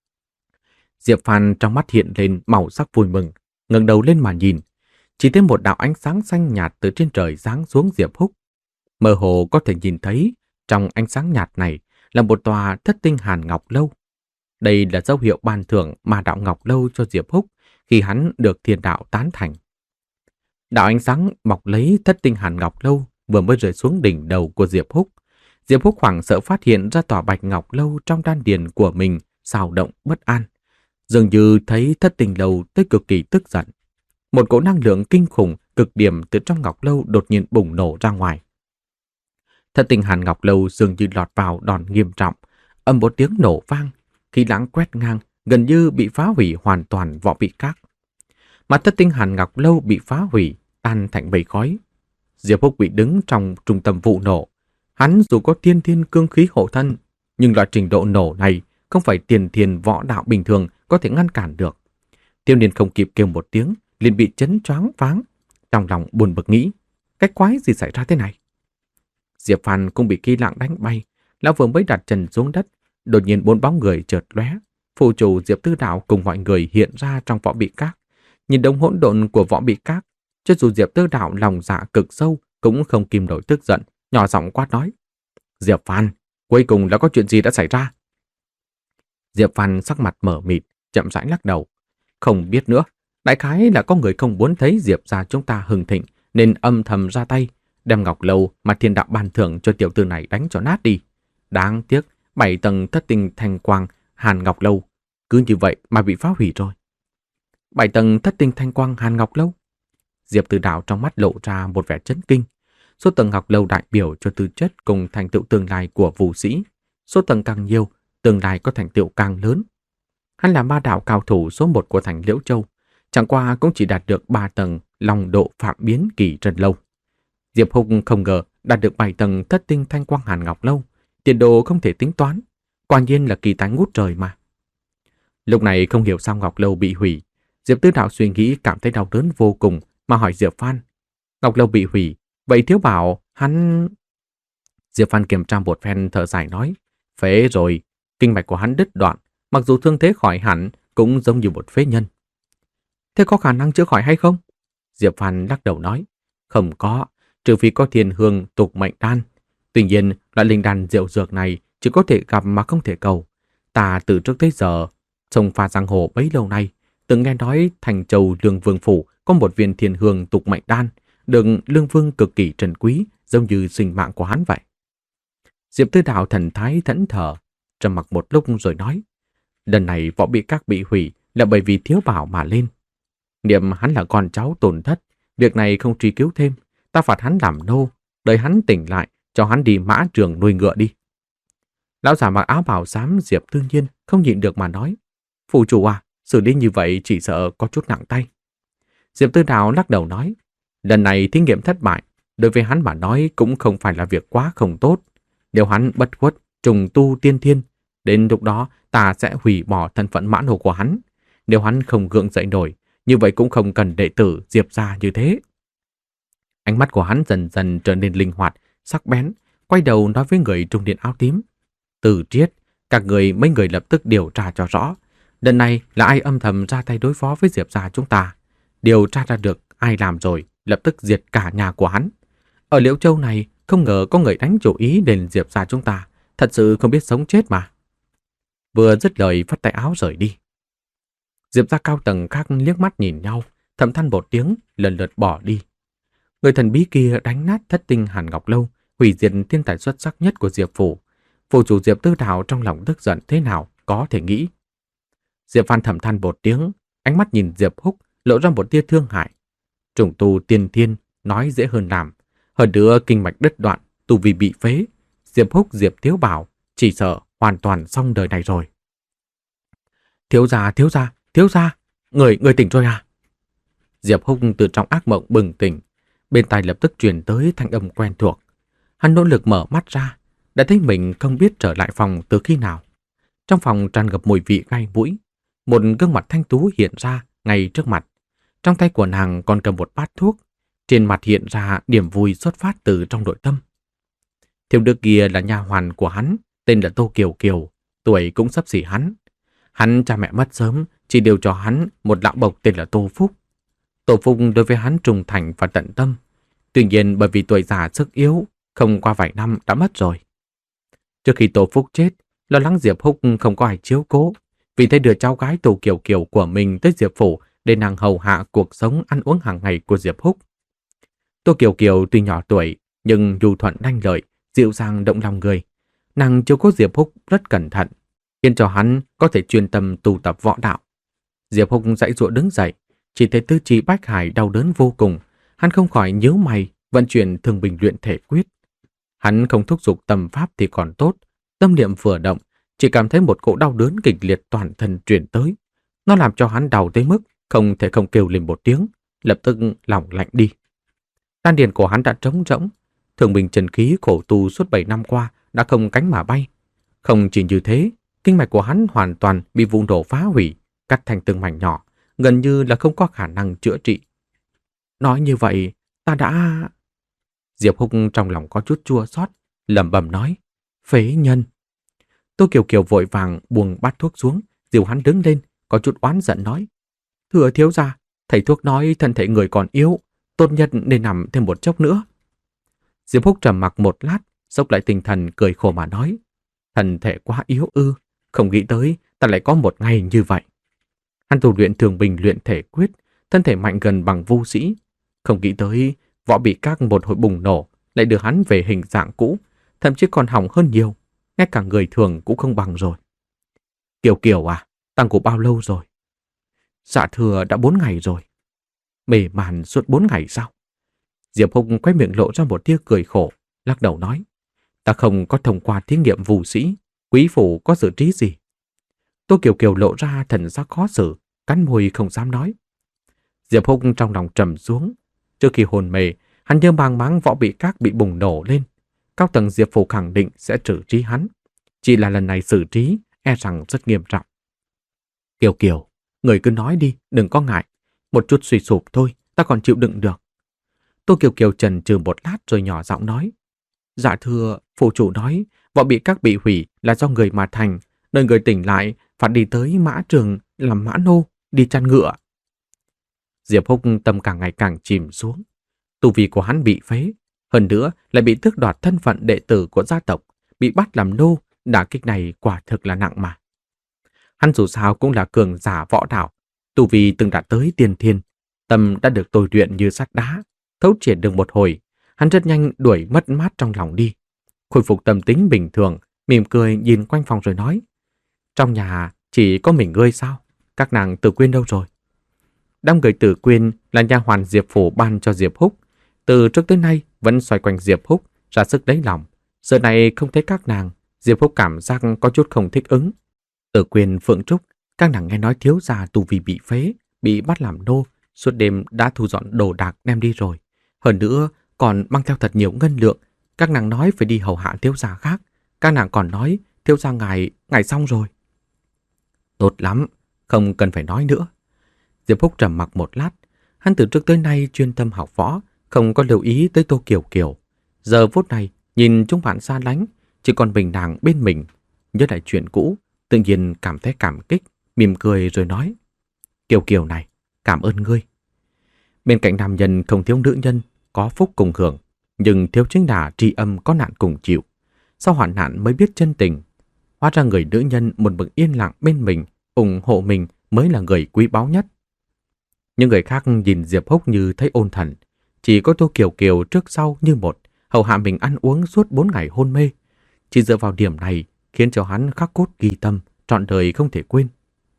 Diệp Phan trong mắt hiện lên màu sắc vui mừng, ngẩng đầu lên mà nhìn. Chỉ thấy một đạo ánh sáng xanh nhạt từ trên trời giáng xuống Diệp Húc. Mơ hồ có thể nhìn thấy trong ánh sáng nhạt này là một tòa thất tinh hàn ngọc lâu. Đây là dấu hiệu ban thưởng mà đạo ngọc lâu cho Diệp Húc khi hắn được thiên đạo tán thành. Đạo ánh sáng mọc lấy thất tinh hàn ngọc lâu vừa mới rơi xuống đỉnh đầu của Diệp Húc. Diệp Húc hoảng sợ phát hiện ra tòa bạch ngọc lâu trong đan điền của mình xào động bất an. Dường như thấy thất tinh lâu tới cực kỳ tức giận. Một cỗ năng lượng kinh khủng cực điểm từ trong ngọc lâu đột nhiên bùng nổ ra ngoài. Thất tinh hàn ngọc lâu dường như lọt vào đòn nghiêm trọng, ầm một tiếng nổ vang, khí lãng quét ngang, gần như bị phá hủy hoàn toàn Võ Bị Các. Mà thất tinh hàn ngọc lâu bị phá hủy, tan thành mây khói. Diệp Húc bị đứng trong trung tâm vụ nổ. Hắn dù có tiên thiên cương khí hộ thân, nhưng loại trình độ nổ này không phải tiền thiền võ đạo bình thường có thể ngăn cản được. Tiêu Niên không kịp kêu một tiếng, liền bị chấn choáng váng. Trong lòng buồn bực nghĩ, cái quái gì xảy ra thế này? Diệp Phan cũng bị khí lạng đánh bay. Lão vừa mới đặt chân xuống đất, đột nhiên bốn bóng người chợt lóe. Phụ chủ Diệp Tư Đạo cùng mọi người hiện ra trong Võ Bị Các. Nhìn đống hỗn độn của Võ Bị Các, cho dù Diệp Tư Đạo lòng dạ cực sâu cũng không kìm nổi tức giận, nhỏ giọng quát nói: Diệp Phan, cuối cùng là có chuyện gì đã xảy ra? Diệp Phan sắc mặt mở mịt, chậm rãi lắc đầu. Không biết nữa, đại khái là có người không muốn thấy Diệp gia chúng ta hưng thịnh nên âm thầm ra tay, đem ngọc lâu mà thiên đạo ban thưởng cho tiểu tử này đánh cho nát đi. Đáng tiếc, bảy tầng thất tinh thanh quang hàn ngọc lâu cứ như vậy mà bị phá hủy rồi. Bảy tầng thất tinh thanh quang hàn ngọc lâu? Diệp Tư Đạo trong mắt lộ ra một vẻ chấn kinh. Số tầng ngọc lâu đại biểu cho tư chất cùng thành tựu tương lai của vũ sĩ. Số tầng càng nhiều, tương lai có thành tựu càng lớn. Hắn là ma đạo cao thủ số một của thành Liễu Châu, chẳng qua cũng chỉ đạt được ba tầng long độ phạm biến kỳ trần lâu. Diệp Húc không ngờ đạt được bảy tầng thất tinh thanh quang hàn ngọc lâu, tiền đồ không thể tính toán, quả nhiên là kỳ tài ngút trời mà. Lúc này không hiểu sao ngọc lâu bị hủy, Diệp Tư Đạo suy nghĩ cảm thấy đau đớn vô cùng mà hỏi Diệp Phan, ngọc lâu bị hủy, vậy thiếu bảo hắn... Diệp Phan kiểm tra một phen thở dài nói, phế rồi, kinh mạch của hắn đứt đoạn, mặc dù thương thế khỏi hẳn cũng giống như một phế nhân. Thế có khả năng chữa khỏi hay không? Diệp Phan lắc đầu nói, không có, trừ phi có thiên hương tục mệnh đan. Tuy nhiên, loại linh đan diệu dược này chỉ có thể gặp mà không thể cầu. Ta từ trước tới giờ, sông pha giang hồ bấy lâu nay, từng nghe nói thành châu Lương Vương Phủ có một viên thiên hương tục mệnh đan, được Lương Vương cực kỳ trân quý, giống như sinh mạng của hắn vậy. Diệp Tư Đào thần thái thẫn thờ, trầm mặc một lúc rồi nói, lần này võ bị các bị hủy là bởi vì thiếu bảo mà lên. Niệm hắn là con cháu tổn thất, việc này không truy cứu thêm, ta phạt hắn làm nô, đợi hắn tỉnh lại, cho hắn đi mã trường nuôi ngựa đi. Lão giả mặc áo bào xám Diệp Tư Nhiên không nhịn được mà nói, phủ chủ à, xử lý như vậy chỉ sợ có chút nặng tay. Diệp Tư Đào lắc đầu nói, lần này thí nghiệm thất bại, đối với hắn mà nói cũng không phải là việc quá không tốt. Nếu hắn bất khuất, trùng tu tiên thiên, đến lúc đó ta sẽ hủy bỏ thân phận mãn hồ của hắn. Nếu hắn không gượng dậy nổi, như vậy cũng không cần đệ tử Diệp gia như thế. Ánh mắt của hắn dần dần trở nên linh hoạt, sắc bén, quay đầu nói với người trung niên áo tím. Từ Triết, các người mấy người lập tức điều tra cho rõ. Lần này là ai âm thầm ra tay đối phó với Diệp gia chúng ta. Điều tra ra được ai làm rồi, lập tức diệt cả nhà của hắn. Ở Liễu Châu này, không ngờ có người đánh chủ ý đến Diệp gia chúng ta. Thật sự không biết sống chết mà. Vừa dứt lời phất tay áo rời đi. Diệp gia cao tầng khác liếc mắt nhìn nhau, thầm than một tiếng, lần lượt bỏ đi. Người thần bí kia đánh nát thất tinh Hàn Ngọc Lâu, hủy diệt thiên tài xuất sắc nhất của Diệp phủ. Phủ chủ Diệp Tư Đào trong lòng tức giận thế nào có thể nghĩ. Diệp Phan thầm than một tiếng, ánh mắt nhìn Diệp Húc lộ ra một tia thương hại. Trùng tu tiên thiên nói dễ hơn làm, hơn nữa kinh mạch đứt đoạn, tu vi bị phế. Diệp Húc Diệp Thiếu Bảo chỉ sợ hoàn toàn xong đời này rồi. Thiếu gia, thiếu gia, thiếu gia, người người tỉnh rồi à? Diệp Húc từ trong ác mộng bừng tỉnh, bên tai lập tức truyền tới thanh âm quen thuộc. Hắn nỗ lực mở mắt ra, đã thấy mình không biết trở lại phòng từ khi nào. Trong phòng tràn ngập mùi vị gai mũi, một gương mặt thanh tú hiện ra ngay trước mặt. Trong tay của nàng còn cầm một bát thuốc, trên mặt hiện ra niềm vui xuất phát từ trong nội tâm. Thiếu nữ kia là nha hoàn của hắn, tên là Tô Kiều Kiều, tuổi cũng xấp xỉ hắn. Hắn cha mẹ mất sớm, chỉ đều cho hắn một lão bộc tên là Tô Phúc. Tô Phúc đối với hắn trung thành và tận tâm. Tuy nhiên bởi vì tuổi già sức yếu, không qua vài năm đã mất rồi. Trước khi Tô Phúc chết, lo lắng Diệp Húc không có ai chiếu cố, vì thế đưa cháu gái Tô Kiều Kiều của mình tới Diệp phủ để nàng hầu hạ cuộc sống ăn uống hàng ngày của Diệp Húc. Tô Kiều Kiều tuy nhỏ tuổi, nhưng nhu thuận đanh lợi, dịu dàng động lòng người. Nàng chiếu cố Diệp Húc rất cẩn thận, khiến cho hắn có thể chuyên tâm tu tập võ đạo. Diệp Húc dãy dụa đứng dậy, chỉ thấy tứ chi bách hải đau đớn vô cùng, hắn không khỏi nhíu mày vận chuyển thường bình luyện thể quyết. Hắn không thúc giục tâm pháp thì còn tốt, tâm niệm vừa động, chỉ cảm thấy một cỗ đau đớn kịch liệt toàn thân truyền tới. Nó làm cho hắn đau tới mức không thể không kêu lên một tiếng, lập tức lòng lạnh đi. Đan điền của hắn đã trống rỗng, thường bình chân khí khổ tu suốt bảy năm qua đã không cánh mà bay. Không chỉ như thế, kinh mạch của hắn hoàn toàn bị vụ nổ phá hủy, cắt thành từng mảnh nhỏ, gần như là không có khả năng chữa trị. Nói như vậy, ta đã... Diệp Húc trong lòng có chút chua xót, lẩm bẩm nói, phế nhân. Tô Kiều Kiều vội vàng buông bát thuốc xuống, dìu hắn đứng lên, có chút oán giận nói, thưa thiếu gia, thầy thuốc nói thân thể người còn yếu, tốt nhất nên nằm thêm một chốc nữa. Diệp Húc trầm mặc một lát, xốc lại tinh thần cười khổ mà nói, thân thể quá yếu ư, không nghĩ tới ta lại có một ngày như vậy. Hắn tu luyện thường bình luyện thể quyết, thân thể mạnh gần bằng vu sĩ, không nghĩ tới võ bị các một hồi bùng nổ lại đưa hắn về hình dạng cũ, thậm chí còn hỏng hơn nhiều, ngay cả người thường cũng không bằng rồi. Kiều Kiều à, tăng của bao lâu rồi? Dạ thưa đã bốn ngày rồi. Mề màn suốt bốn ngày sao? Diệp Húc quay miệng lộ ra một tia cười khổ, lắc đầu nói, ta không có thông qua thí nghiệm vu sĩ, quý phủ có xử trí gì? Tô Kiều Kiều lộ ra thần sắc khó xử, cắn môi không dám nói. Diệp Húc trong lòng trầm xuống. Trước khi hồn mê, hắn nhớ mang máng võ bị các bị bùng nổ lên. Cao tầng Diệp phủ khẳng định sẽ xử trí hắn. Chỉ là lần này xử trí e rằng rất nghiêm trọng. Kiều Kiều, người cứ nói đi, đừng có ngại. Một chút suy sụp thôi, ta còn chịu đựng được. Tô Kiều Kiều chần chừ một lát rồi nhỏ giọng nói. Dạ thưa, phủ chủ nói, võ bị các bị hủy là do người mà thành. Nơi người tỉnh lại, phải đi tới mã trường làm mã nô, đi chăn ngựa. Diệp Húc tâm càng ngày càng chìm xuống. Tu vi của hắn bị phế, hơn nữa lại bị tước đoạt thân phận đệ tử của gia tộc, bị bắt làm nô, đả kích này quả thực là nặng mà. Hắn dù sao cũng là cường giả võ đạo, tu vi từng đạt tới tiên thiên, tâm đã được tôi luyện như sắt đá, thấu triệt được một hồi, hắn rất nhanh đuổi mất mát trong lòng đi. Khôi phục tâm tính bình thường, mỉm cười nhìn quanh phòng rồi nói: trong nhà chỉ có mình ngươi sao? Các nàng Tử Quyên đâu rồi? Đám người Tử Quyên là nha hoàn Diệp Phủ ban cho Diệp Húc, từ trước tới nay vẫn xoay quanh Diệp Húc, ra sức lấy lòng. Giờ này không thấy các nàng, Diệp Húc cảm giác có chút không thích ứng. Tử Quyên, Phượng Trúc, các nàng nghe nói thiếu gia tu vi bị phế, bị bắt làm nô, suốt đêm đã thu dọn đồ đạc đem đi rồi. Hơn nữa còn mang theo thật nhiều ngân lượng. Các nàng nói phải đi hầu hạ thiếu gia khác. Các nàng còn nói thiếu gia ngài, ngài xong rồi. Tốt lắm, không cần phải nói nữa. Diệp Húc trầm mặc một lát. Hắn từ trước tới nay chuyên tâm học võ, không có lưu ý tới Tô Kiều Kiều. Giờ phút này nhìn chúng bạn xa lánh, chỉ còn mình nàng bên mình. Nhớ lại chuyện cũ, tự nhiên cảm thấy cảm kích, mỉm cười rồi nói: Kiều Kiều này, cảm ơn ngươi. Bên cạnh nam nhân không thiếu nữ nhân, có phúc cùng hưởng, nhưng thiếu chính là tri âm có nạn cùng chịu. Sau hoạn nạn mới biết chân tình. Hóa ra người nữ nhân một mực yên lặng bên mình, ủng hộ mình mới là người quý báu nhất. Những người khác nhìn Diệp Húc như thấy ôn thần. Chỉ có Tô Kiều Kiều trước sau như một, hầu hạ mình ăn uống suốt bốn ngày hôn mê. Chỉ dựa vào điểm này khiến cho hắn khắc cốt ghi tâm, trọn đời không thể quên.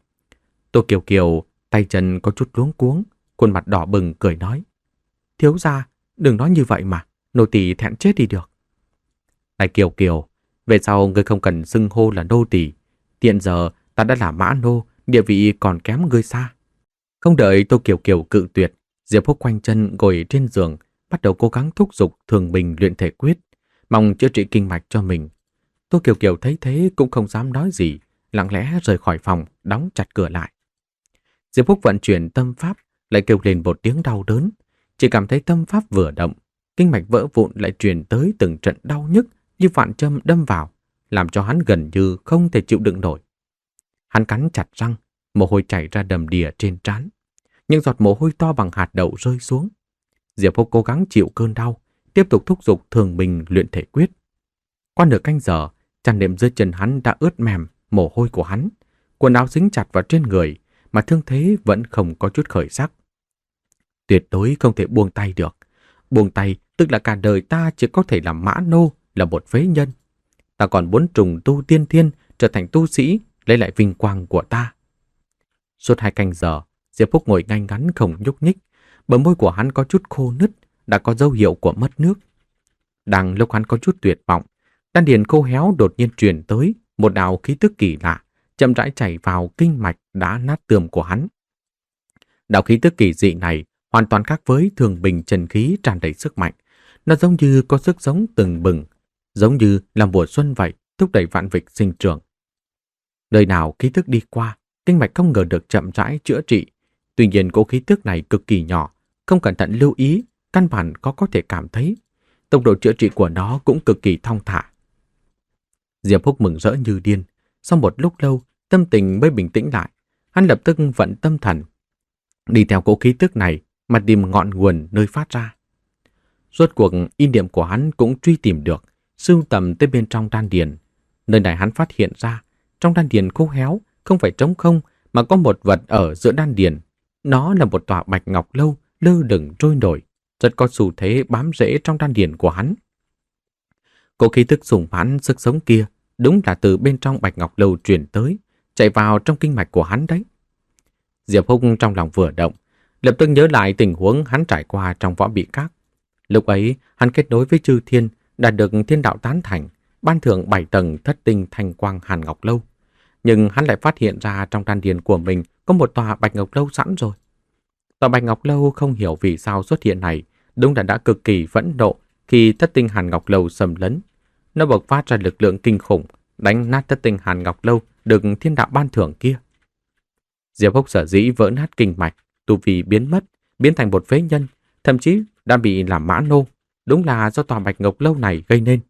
Tô Kiều Kiều tay chân có chút luống cuống, khuôn mặt đỏ bừng cười nói: thiếu gia, đừng nói như vậy mà, nô tỳ thẹn chết đi được. Này Kiều Kiều, về sau ngươi không cần xưng hô là nô tỳ. Hiện giờ ta đã là mã nô, địa vị còn kém ngươi xa. Không đợi Tô Kiều Kiều cự tuyệt, Diệp Húc quanh chân ngồi trên giường, bắt đầu cố gắng thúc giục Thường Bình luyện thể quyết, mong chữa trị kinh mạch cho mình. Tô Kiều Kiều thấy thế cũng không dám nói gì, lặng lẽ rời khỏi phòng, đóng chặt cửa lại. Diệp Húc vận chuyển tâm pháp, lại kêu lên một tiếng đau đớn. Chỉ cảm thấy tâm pháp vừa động, kinh mạch vỡ vụn lại truyền tới từng trận đau nhức như vạn châm đâm vào, làm cho hắn gần như không thể chịu đựng nổi. Hắn cắn chặt răng, mồ hôi chảy ra đầm đìa trên trán. Những giọt mồ hôi to bằng hạt đậu rơi xuống. Diệp Húc cố gắng chịu cơn đau, tiếp tục thúc giục Thường Bình luyện thể quyết. Qua nửa canh giờ, chăn đệm dưới chân hắn đã ướt mềm mồ hôi của hắn, quần áo dính chặt vào trên người, mà thương thế vẫn không có chút khởi sắc. Tuyệt đối không thể buông tay được. Buông tay tức là cả đời ta chỉ có thể làm mã nô, là một phế nhân. Ta còn muốn trùng tu tiên thiên, trở thành tu sĩ, lấy lại vinh quang của ta. Suốt hai canh giờ, Diệp Húc ngồi ngay ngắn không nhúc nhích, bờ môi của hắn có chút khô nứt, đã có dấu hiệu của mất nước. Đang lúc hắn có chút tuyệt vọng, đan điền khô héo đột nhiên truyền tới một đạo khí tức kỳ lạ, chậm rãi chảy vào kinh mạch đã nát tươm của hắn. Đạo khí tức kỳ dị này hoàn toàn khác với Thường Bình chân khí tràn đầy sức mạnh. Nó giống như có sức sống từng bừng, giống như là mùa xuân vậy, thúc đẩy vạn vật sinh trưởng. Nơi nào khí tức đi qua, kinh mạch không ngờ được chậm rãi chữa trị. Tuy nhiên cỗ khí tức này cực kỳ nhỏ, không cẩn thận lưu ý, căn bản có có thể cảm thấy. Tốc độ chữa trị của nó cũng cực kỳ thong thả. Diệp Húc mừng rỡ như điên. Sau một lúc lâu, tâm tình mới bình tĩnh lại. Hắn lập tức vận tâm thần, đi theo cỗ khí tức này mà tìm ngọn nguồn nơi phát ra. Rốt cuộc ý niệm của hắn cũng truy tìm được, sưu tầm tới bên trong đan điền. Nơi này hắn phát hiện ra, trong đan điền khô héo không phải trống không mà có một vật ở giữa đan điền. Nó là một tòa bạch ngọc lâu lơ lửng trôi nổi, rất có xu thế bám rễ trong đan điền của hắn. Cỗ khí tức sùng mãn sức sống kia đúng là từ bên trong bạch ngọc lâu truyền tới, chạy vào trong kinh mạch của hắn đấy. Diệp Húc trong lòng vừa động, lập tức nhớ lại tình huống hắn trải qua trong võ bị các. Lúc ấy, hắn kết nối với chư thiên, đạt được thiên đạo tán thành, ban thưởng bảy tầng thất tinh thanh quang hàn ngọc lâu. Nhưng hắn lại phát hiện ra trong đan điền của mình có một tòa bạch ngọc lâu sẵn rồi. Tòa bạch ngọc lâu không hiểu vì sao xuất hiện này, đúng là đã cực kỳ phẫn nộ khi thất tinh hàn ngọc lâu xâm lấn. Nó bộc phát ra lực lượng kinh khủng, đánh nát thất tinh hàn ngọc lâu được thiên đạo ban thưởng kia. Diệp Húc sở dĩ vỡ nát kinh mạch, tu vi biến mất, biến thành một phế nhân, thậm chí đã bị làm mã nô, đúng là do tòa bạch ngọc lâu này gây nên.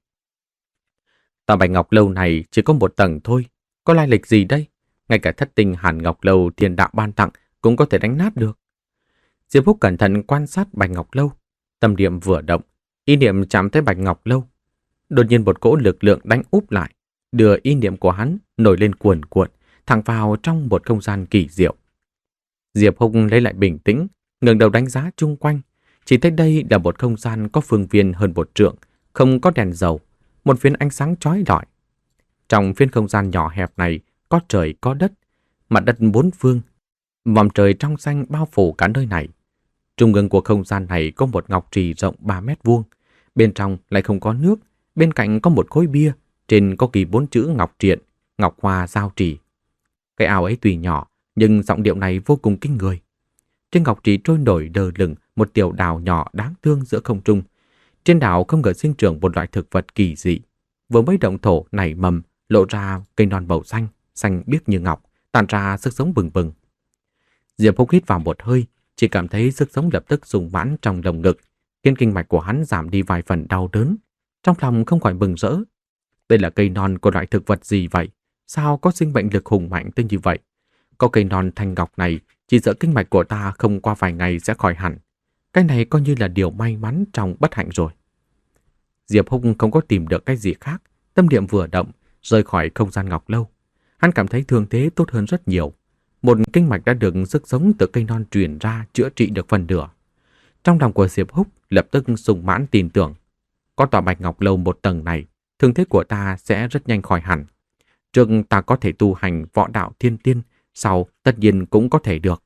Tòa bạch ngọc lâu này chỉ có một tầng thôi, có lai lịch gì đây? Ngay cả thất tinh hàn ngọc lâu thiên đạo ban tặng cũng có thể đánh nát được. Diệp Húc cẩn thận quan sát bạch ngọc lâu, tâm niệm vừa động, ý niệm chạm tới bạch ngọc lâu. Đột nhiên một cỗ lực lượng đánh úp lại, đưa ý niệm của hắn nổi lên cuồn cuộn, thẳng vào trong một không gian kỳ diệu. Diệp Húc lấy lại bình tĩnh, ngẩng đầu đánh giá chung quanh, chỉ thấy đây là một không gian có phương viên hơn một trượng, không có đèn dầu, một phiến ánh sáng chói lọi. Trong phiến không gian nhỏ hẹp này có trời có đất, mặt đất bốn phương, vòm trời trong xanh bao phủ cả nơi này. Trung ương của không gian này có một ngọc trì rộng ba mét vuông, bên trong lại không có nước, bên cạnh có một khối bia, trên có ghi bốn chữ Ngọc Triện, Ngọc Hoa Giao Trì. Cái ao ấy tuy nhỏ, nhưng giọng điệu này vô cùng kinh người. Trên ngọc trì trôi nổi đờ lửng một tiểu đảo nhỏ đáng thương giữa không trung. Trên đảo không ngờ sinh trưởng một loại thực vật kỳ dị, vừa mới động thổ nảy mầm, lộ ra cây non màu xanh, xanh biếc như ngọc, tản ra sức sống bừng bừng. Diệp Húc hít vào một hơi, chỉ cảm thấy sức sống lập tức sung mãn trong lồng ngực, khiến kinh mạch của hắn giảm đi vài phần đau đớn. Trong lòng không khỏi mừng rỡ. Đây là cây non của loại thực vật gì vậy? Sao có sinh mệnh lực hùng mạnh tới như vậy? Có cây non thanh ngọc này, chỉ sợ kinh mạch của ta không qua vài ngày sẽ khỏi hẳn. Cái này coi như là điều may mắn trong bất hạnh rồi. Diệp Húc không có tìm được cái gì khác, tâm niệm vừa động, rời khỏi không gian ngọc lâu. Hắn cảm thấy thương thế tốt hơn rất nhiều. Một kinh mạch đã được sức sống từ cây non truyền ra chữa trị được phần nửa. Trong lòng của Diệp Húc lập tức sung mãn tin tưởng. Có tòa bạch ngọc lâu một tầng này, thương thế của ta sẽ rất nhanh khỏi hẳn. Trước ta có thể tu hành võ đạo thiên tiên, sau tất nhiên cũng có thể được.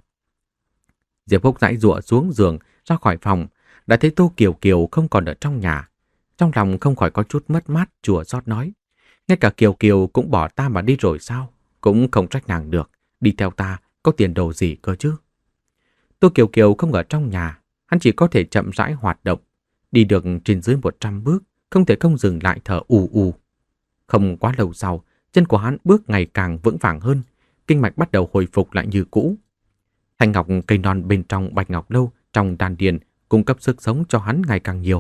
Diệp Húc giãy giụa xuống giường, ra khỏi phòng, đã thấy Tô Kiều Kiều không còn ở trong nhà. Trong lòng không khỏi có chút mất mát, chua xót nói. Ngay cả Kiều Kiều cũng bỏ ta mà đi rồi sao? Cũng không trách nàng được, đi theo ta có tiền đồ gì cơ chứ? Tô Kiều Kiều không ở trong nhà, hắn chỉ có thể chậm rãi hoạt động. Đi được trên dưới một trăm bước, không thể không dừng lại thở ù ù. Không quá lâu sau, chân của hắn bước ngày càng vững vàng hơn, kinh mạch bắt đầu hồi phục lại như cũ. Thanh ngọc cây non bên trong bạch ngọc lâu trong đan điền cung cấp sức sống cho hắn ngày càng nhiều.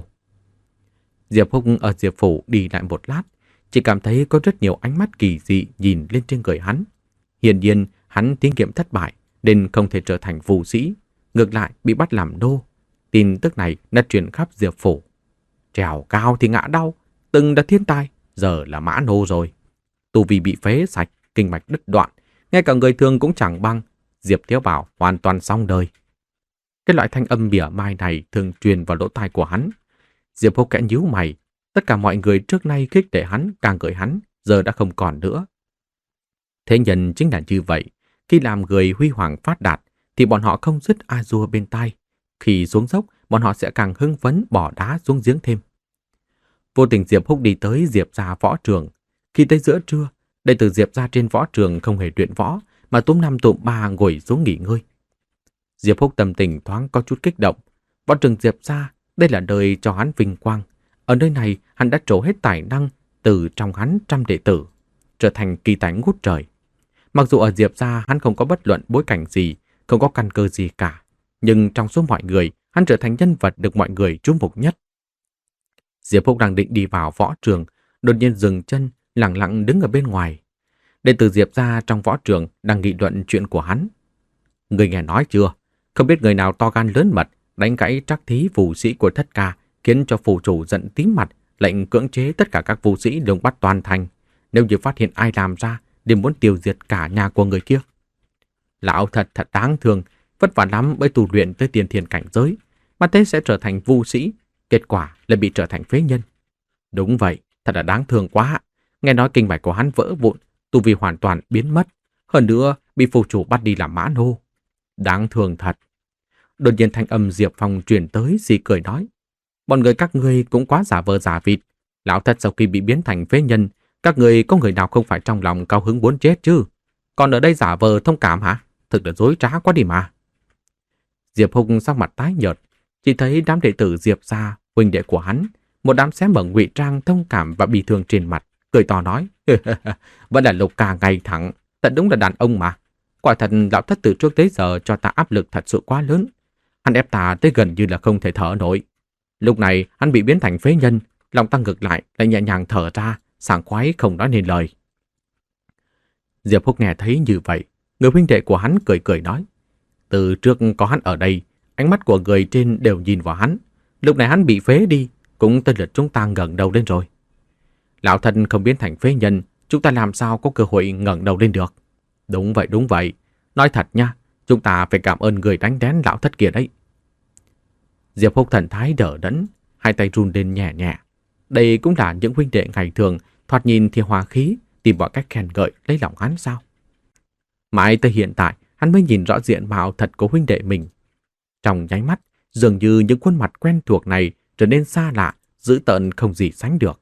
Diệp Húc ở Diệp phủ đi lại một lát, chỉ cảm thấy có rất nhiều ánh mắt kỳ dị nhìn lên trên người hắn. Hiển nhiên hắn thí nghiệm thất bại nên không thể trở thành phù sĩ, ngược lại bị bắt làm nô. Tin tức này đã truyền khắp Diệp phủ. Trèo cao thì ngã đau, từng là thiên tai, giờ là mã nô rồi. Tu vi bị phế sạch, kinh mạch đứt đoạn, ngay cả người thường cũng chẳng bằng. Diệp Thiếu Bảo hoàn toàn xong đời. Cái loại thanh âm mỉa mai này thường truyền vào lỗ tai của hắn. Diệp Húc kẽ nhíu mày, tất cả mọi người trước nay khích lệ hắn, càng ngợi hắn, giờ đã không còn nữa. Thế nhân chính là như vậy, khi làm người huy hoàng phát đạt thì bọn họ không dứt a dua bên tai, khi xuống dốc bọn họ sẽ càng hưng phấn bỏ đá xuống giếng thêm. Vô tình Diệp Húc đi tới Diệp gia võ trường. Khi tới giữa trưa, đệ tử Diệp gia trên võ trường không hề luyện võ, mà túm năm tụm ba ngồi xuống nghỉ ngơi. Diệp Húc tâm tình thoáng có chút kích động. Võ trường Diệp gia, đây là nơi cho hắn vinh quang. Ở nơi này, hắn đã trổ hết tài năng từ trong hắn trăm đệ tử, trở thành kỳ tài ngút trời. Mặc dù ở Diệp gia hắn không có bất luận bối cảnh gì, không có căn cơ gì cả, nhưng trong số mọi người, hắn trở thành nhân vật được mọi người chú mục nhất. Diệp Húc đang định đi vào võ trường, đột nhiên dừng chân, lặng lặng đứng ở bên ngoài. Đệ tử Diệp gia trong võ trường đang nghị luận chuyện của hắn. Người nghe nói chưa? Không biết người nào to gan lớn mật đánh gãy trắc thí phù sĩ của Thất Ca, khiến cho phù chủ giận tím mặt, lệnh cưỡng chế tất cả các phù sĩ lùng bắt toàn thành. Nếu như phát hiện ai làm ra, đều muốn tiêu diệt cả nhà của người kia. Lão thật thật đáng thương, vất vả lắm mới tu luyện tới tiên thiên cảnh giới, mà thế sẽ trở thành vu sĩ, kết quả là bị trở thành phế nhân. Đúng vậy, thật là đáng thương quá. Nghe nói kinh mạch của hắn vỡ vụn, tu vi hoàn toàn biến mất, hơn nữa bị phù chủ bắt đi làm mã nô. Đáng thương thật. Đột nhiên thanh âm Diệp Phong truyền tới, xì cười nói: bọn người các ngươi cũng quá giả vờ giả vịt. Lão thật sau khi bị biến thành phế nhân, các người có người nào không phải trong lòng cao hứng muốn chết chứ? Còn ở đây giả vờ thông cảm hả? Thực là dối trá quá đi mà. Diệp Húc sắc mặt tái nhợt, chỉ thấy đám đệ tử Diệp gia, huynh đệ của hắn, một đám xé mở ngụy trang thông cảm và bị thương trên mặt, cười to nói: vẫn là Lục Ca ngay thẳng, thật đúng là đàn ông mà. Quả thật lão thất từ trước tới giờ cho ta áp lực thật sự quá lớn. Hắn ép ta tới gần như là không thể thở nổi. Lúc này hắn bị biến thành phế nhân, lòng ta ngược lại lại nhẹ nhàng thở ra, sảng khoái không nói nên lời. Diệp Húc nghe thấy như vậy, người huynh đệ của hắn cười cười nói: từ trước có hắn ở đây, ánh mắt của người trên đều nhìn vào hắn. Lúc này hắn bị phế đi, cũng tới lượt chúng ta ngẩng đầu lên rồi. Lão thân không biến thành phế nhân, chúng ta làm sao có cơ hội ngẩng đầu lên được? Đúng vậy, đúng vậy. Nói thật nha, chúng ta phải cảm ơn người đánh đén lão thất kia đấy. Diệp Húc thần thái đờ đẫn, hai tay run lên nhẹ nhẹ. Đây cũng là những huynh đệ ngày thường, thoạt nhìn thì hòa khí, tìm mọi cách khen ngợi lấy lòng hắn sao? Mãi tới hiện tại, hắn mới nhìn rõ diện mạo thật của huynh đệ mình. Trong nháy mắt, dường như những khuôn mặt quen thuộc này trở nên xa lạ, dữ tợn không gì sánh được.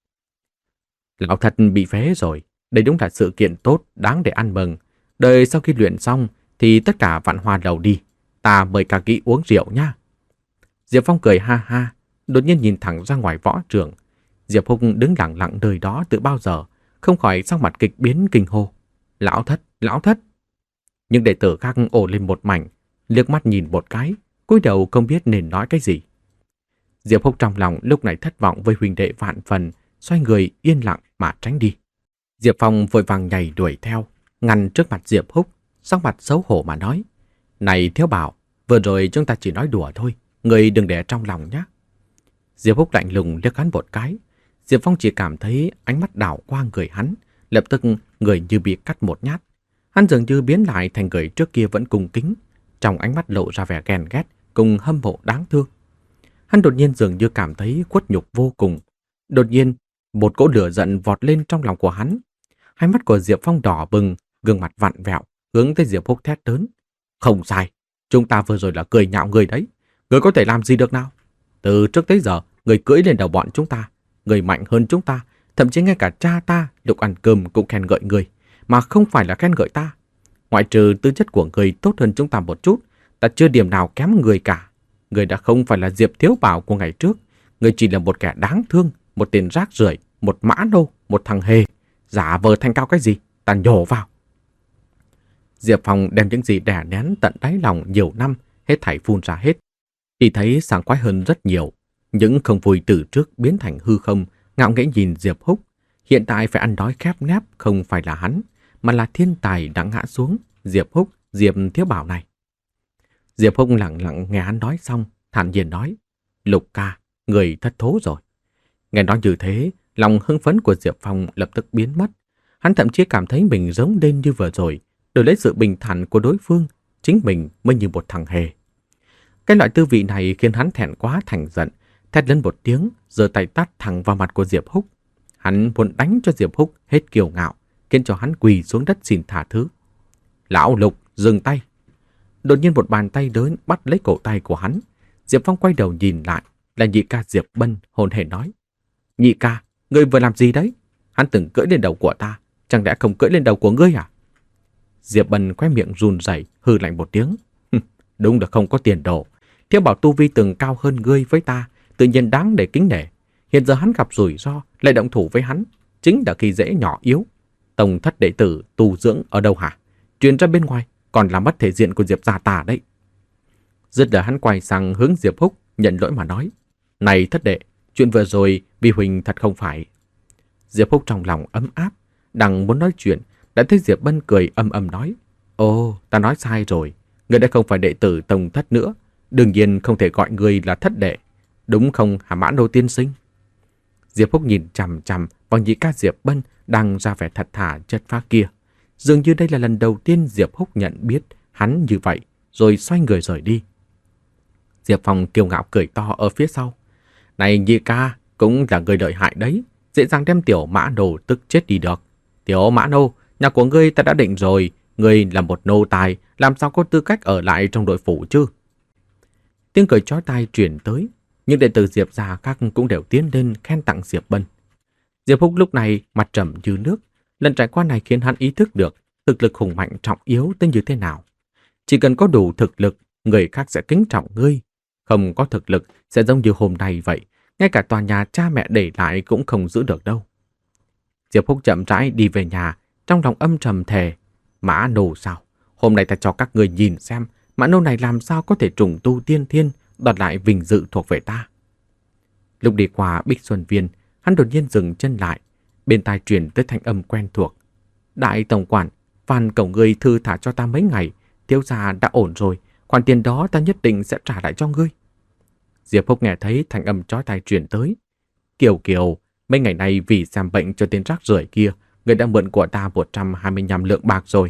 Lão thật bị phế rồi, đây đúng là sự kiện tốt, đáng để ăn mừng. Đợi sau khi luyện xong thì tất cả vạn hoa lầu đi, ta mời cả kỹ uống rượu nha. Diệp Phong cười ha ha, đột nhiên nhìn thẳng ra ngoài võ trường. Diệp Húc đứng lặng lặng nơi đó từ bao giờ, không khỏi sắc mặt kịch biến kinh hô. Lão thất, lão thất. Nhưng đệ tử khác ồ lên một mảnh, liếc mắt nhìn một cái, cúi đầu không biết nên nói cái gì. Diệp Húc trong lòng lúc này thất vọng với huynh đệ vạn phần, xoay người yên lặng mà tránh đi. Diệp Phong vội vàng nhảy đuổi theo, ngăn trước mặt Diệp Húc, sắc mặt xấu hổ mà nói. Này Thiếu Bảo, vừa rồi chúng ta chỉ nói đùa thôi, người đừng để trong lòng nhé. Diệp Húc lạnh lùng liếc hắn một cái. Diệp Phong chỉ cảm thấy ánh mắt đảo qua người hắn, lập tức người như bị cắt một nhát. Hắn dường như biến lại thành người trước kia vẫn cung kính, trong ánh mắt lộ ra vẻ ghen ghét cùng hâm mộ đáng thương. Hắn đột nhiên dường như cảm thấy khuất nhục vô cùng. Đột nhiên, một cỗ lửa giận vọt lên trong lòng của hắn. Hai mắt của Diệp Phong đỏ bừng, gương mặt vặn vẹo, hướng tới Diệp Húc thét lớn. Không sai, chúng ta vừa rồi là cười nhạo người đấy. Người có thể làm gì được nào? Từ trước tới giờ, người cưỡi lên đầu bọn chúng ta. Người mạnh hơn chúng ta, thậm chí ngay cả cha ta lúc ăn cơm cũng khen ngợi người, mà không phải là khen ngợi ta. Ngoại trừ tư chất của người tốt hơn chúng ta một chút, ta chưa điểm nào kém người cả. Người đã không phải là Diệp Thiếu Bảo của ngày trước. Người chỉ là một kẻ đáng thương, một tên rác rưởi, một mã nô, một thằng hề. Giả vờ thanh cao cái gì? Ta nhổ vào. Diệp Phong đem những gì đè nén tận đáy lòng nhiều năm, hết thảy phun ra hết. Chỉ thấy sảng khoái hơn rất nhiều. Những không vui từ trước biến thành hư không, ngạo nghễ nhìn Diệp Húc. Hiện tại phải ăn đói khép nép không phải là hắn, mà là thiên tài đã ngã xuống, Diệp Húc, Diệp Thiếu Bảo này. Diệp Húc lặng lặng nghe hắn nói xong, thản nhiên nói, Lục ca, người thất thố rồi. Nghe nói như thế, lòng hưng phấn của Diệp Phong lập tức biến mất. Hắn thậm chí cảm thấy mình giống lên như vừa rồi, đổi lấy sự bình thản của đối phương, chính mình mới như một thằng hề. Cái loại tư vị này khiến hắn thẹn quá thành giận, thét lên một tiếng, giơ tay tát thẳng vào mặt của Diệp Húc. Hắn muốn đánh cho Diệp Húc hết kiêu ngạo, khiến cho hắn quỳ xuống đất xin tha thứ. Lão Lục, dừng tay. Đột nhiên một bàn tay lớn bắt lấy cổ tay của hắn. Diệp Phong quay đầu nhìn lại, là nhị ca Diệp Bân hồn hển nói. Nhị ca, ngươi vừa làm gì đấy? Hắn từng cưỡi lên đầu của ta, chẳng lẽ không cưỡi lên đầu của ngươi à? Diệp Bân khóe miệng run rẩy, hừ lạnh một tiếng. Đúng là không có tiền đồ. Thiếu Bảo tu vi từng cao hơn ngươi với ta, tự nhiên đáng để kính nể. Hiện giờ hắn gặp rủi ro, lại động thủ với hắn, chính là khi dễ nhỏ yếu. Tông thất đệ tử tu dưỡng ở đâu hả? Truyền ra bên ngoài, còn làm mất thể diện của Diệp gia ta đấy. Dứt lời hắn quay sang hướng Diệp Húc, nhận lỗi mà nói. Này thất đệ, chuyện vừa rồi vì Huỳnh thật không phải. Diệp Húc trong lòng ấm áp, đang muốn nói chuyện, đã thấy Diệp Bân cười âm âm nói. Ồ, ta nói sai rồi, ngươi đã không phải đệ tử tông thất nữa, đương nhiên không thể gọi ngươi là thất đệ. Đúng không hả Mã Đô tiên sinh? Diệp Húc nhìn chằm chằm vào nhị ca Diệp Bân đang ra vẻ thật thà chất phác kia. Dường như đây là lần đầu tiên Diệp Húc nhận biết hắn như vậy, rồi xoay người rời đi. Diệp Phong kiêu ngạo cười to ở phía sau. Này nhị ca, cũng là người lợi hại đấy, dễ dàng đem tiểu Mã Nô tức chết đi được. Tiểu Mã Nô, nhà của ngươi ta đã định rồi, ngươi là một nô tài, làm sao có tư cách ở lại trong đội phủ chứ? Tiếng cười chói tai truyền tới, nhưng đệ tử Diệp gia khác cũng đều tiến lên khen tặng Diệp Bân. Diệp Húc lúc này mặt trầm như nước, lần trải qua này khiến hắn ý thức được thực lực hùng mạnh trọng yếu tới như thế nào. Chỉ cần có đủ thực lực, người khác sẽ kính trọng ngươi. Không có thực lực sẽ giống như hôm nay vậy, ngay cả tòa nhà cha mẹ để lại cũng không giữ được đâu. Diệp Húc chậm rãi đi về nhà, trong lòng âm trầm thề. Mã Nô sao? Hôm nay ta cho các người nhìn xem, Mã Nô này làm sao có thể trùng tu tiên thiên, đoạt lại vinh dự thuộc về ta. Lúc đi qua Bích Xuân Viên, hắn đột nhiên dừng chân lại, bên tai truyền tới thanh âm quen thuộc. Đại tổng quản, van cầu ngươi thư thả cho ta mấy ngày, thiếu gia đã ổn rồi, khoản tiền đó ta nhất định sẽ trả lại cho ngươi. Diệp Húc nghe thấy thanh âm chói tai truyền tới. Kiều Kiều, mấy ngày nay vì xem bệnh cho tên rác rưởi kia, người đã mượn của ta một trăm hai mươi lăm lượng bạc rồi,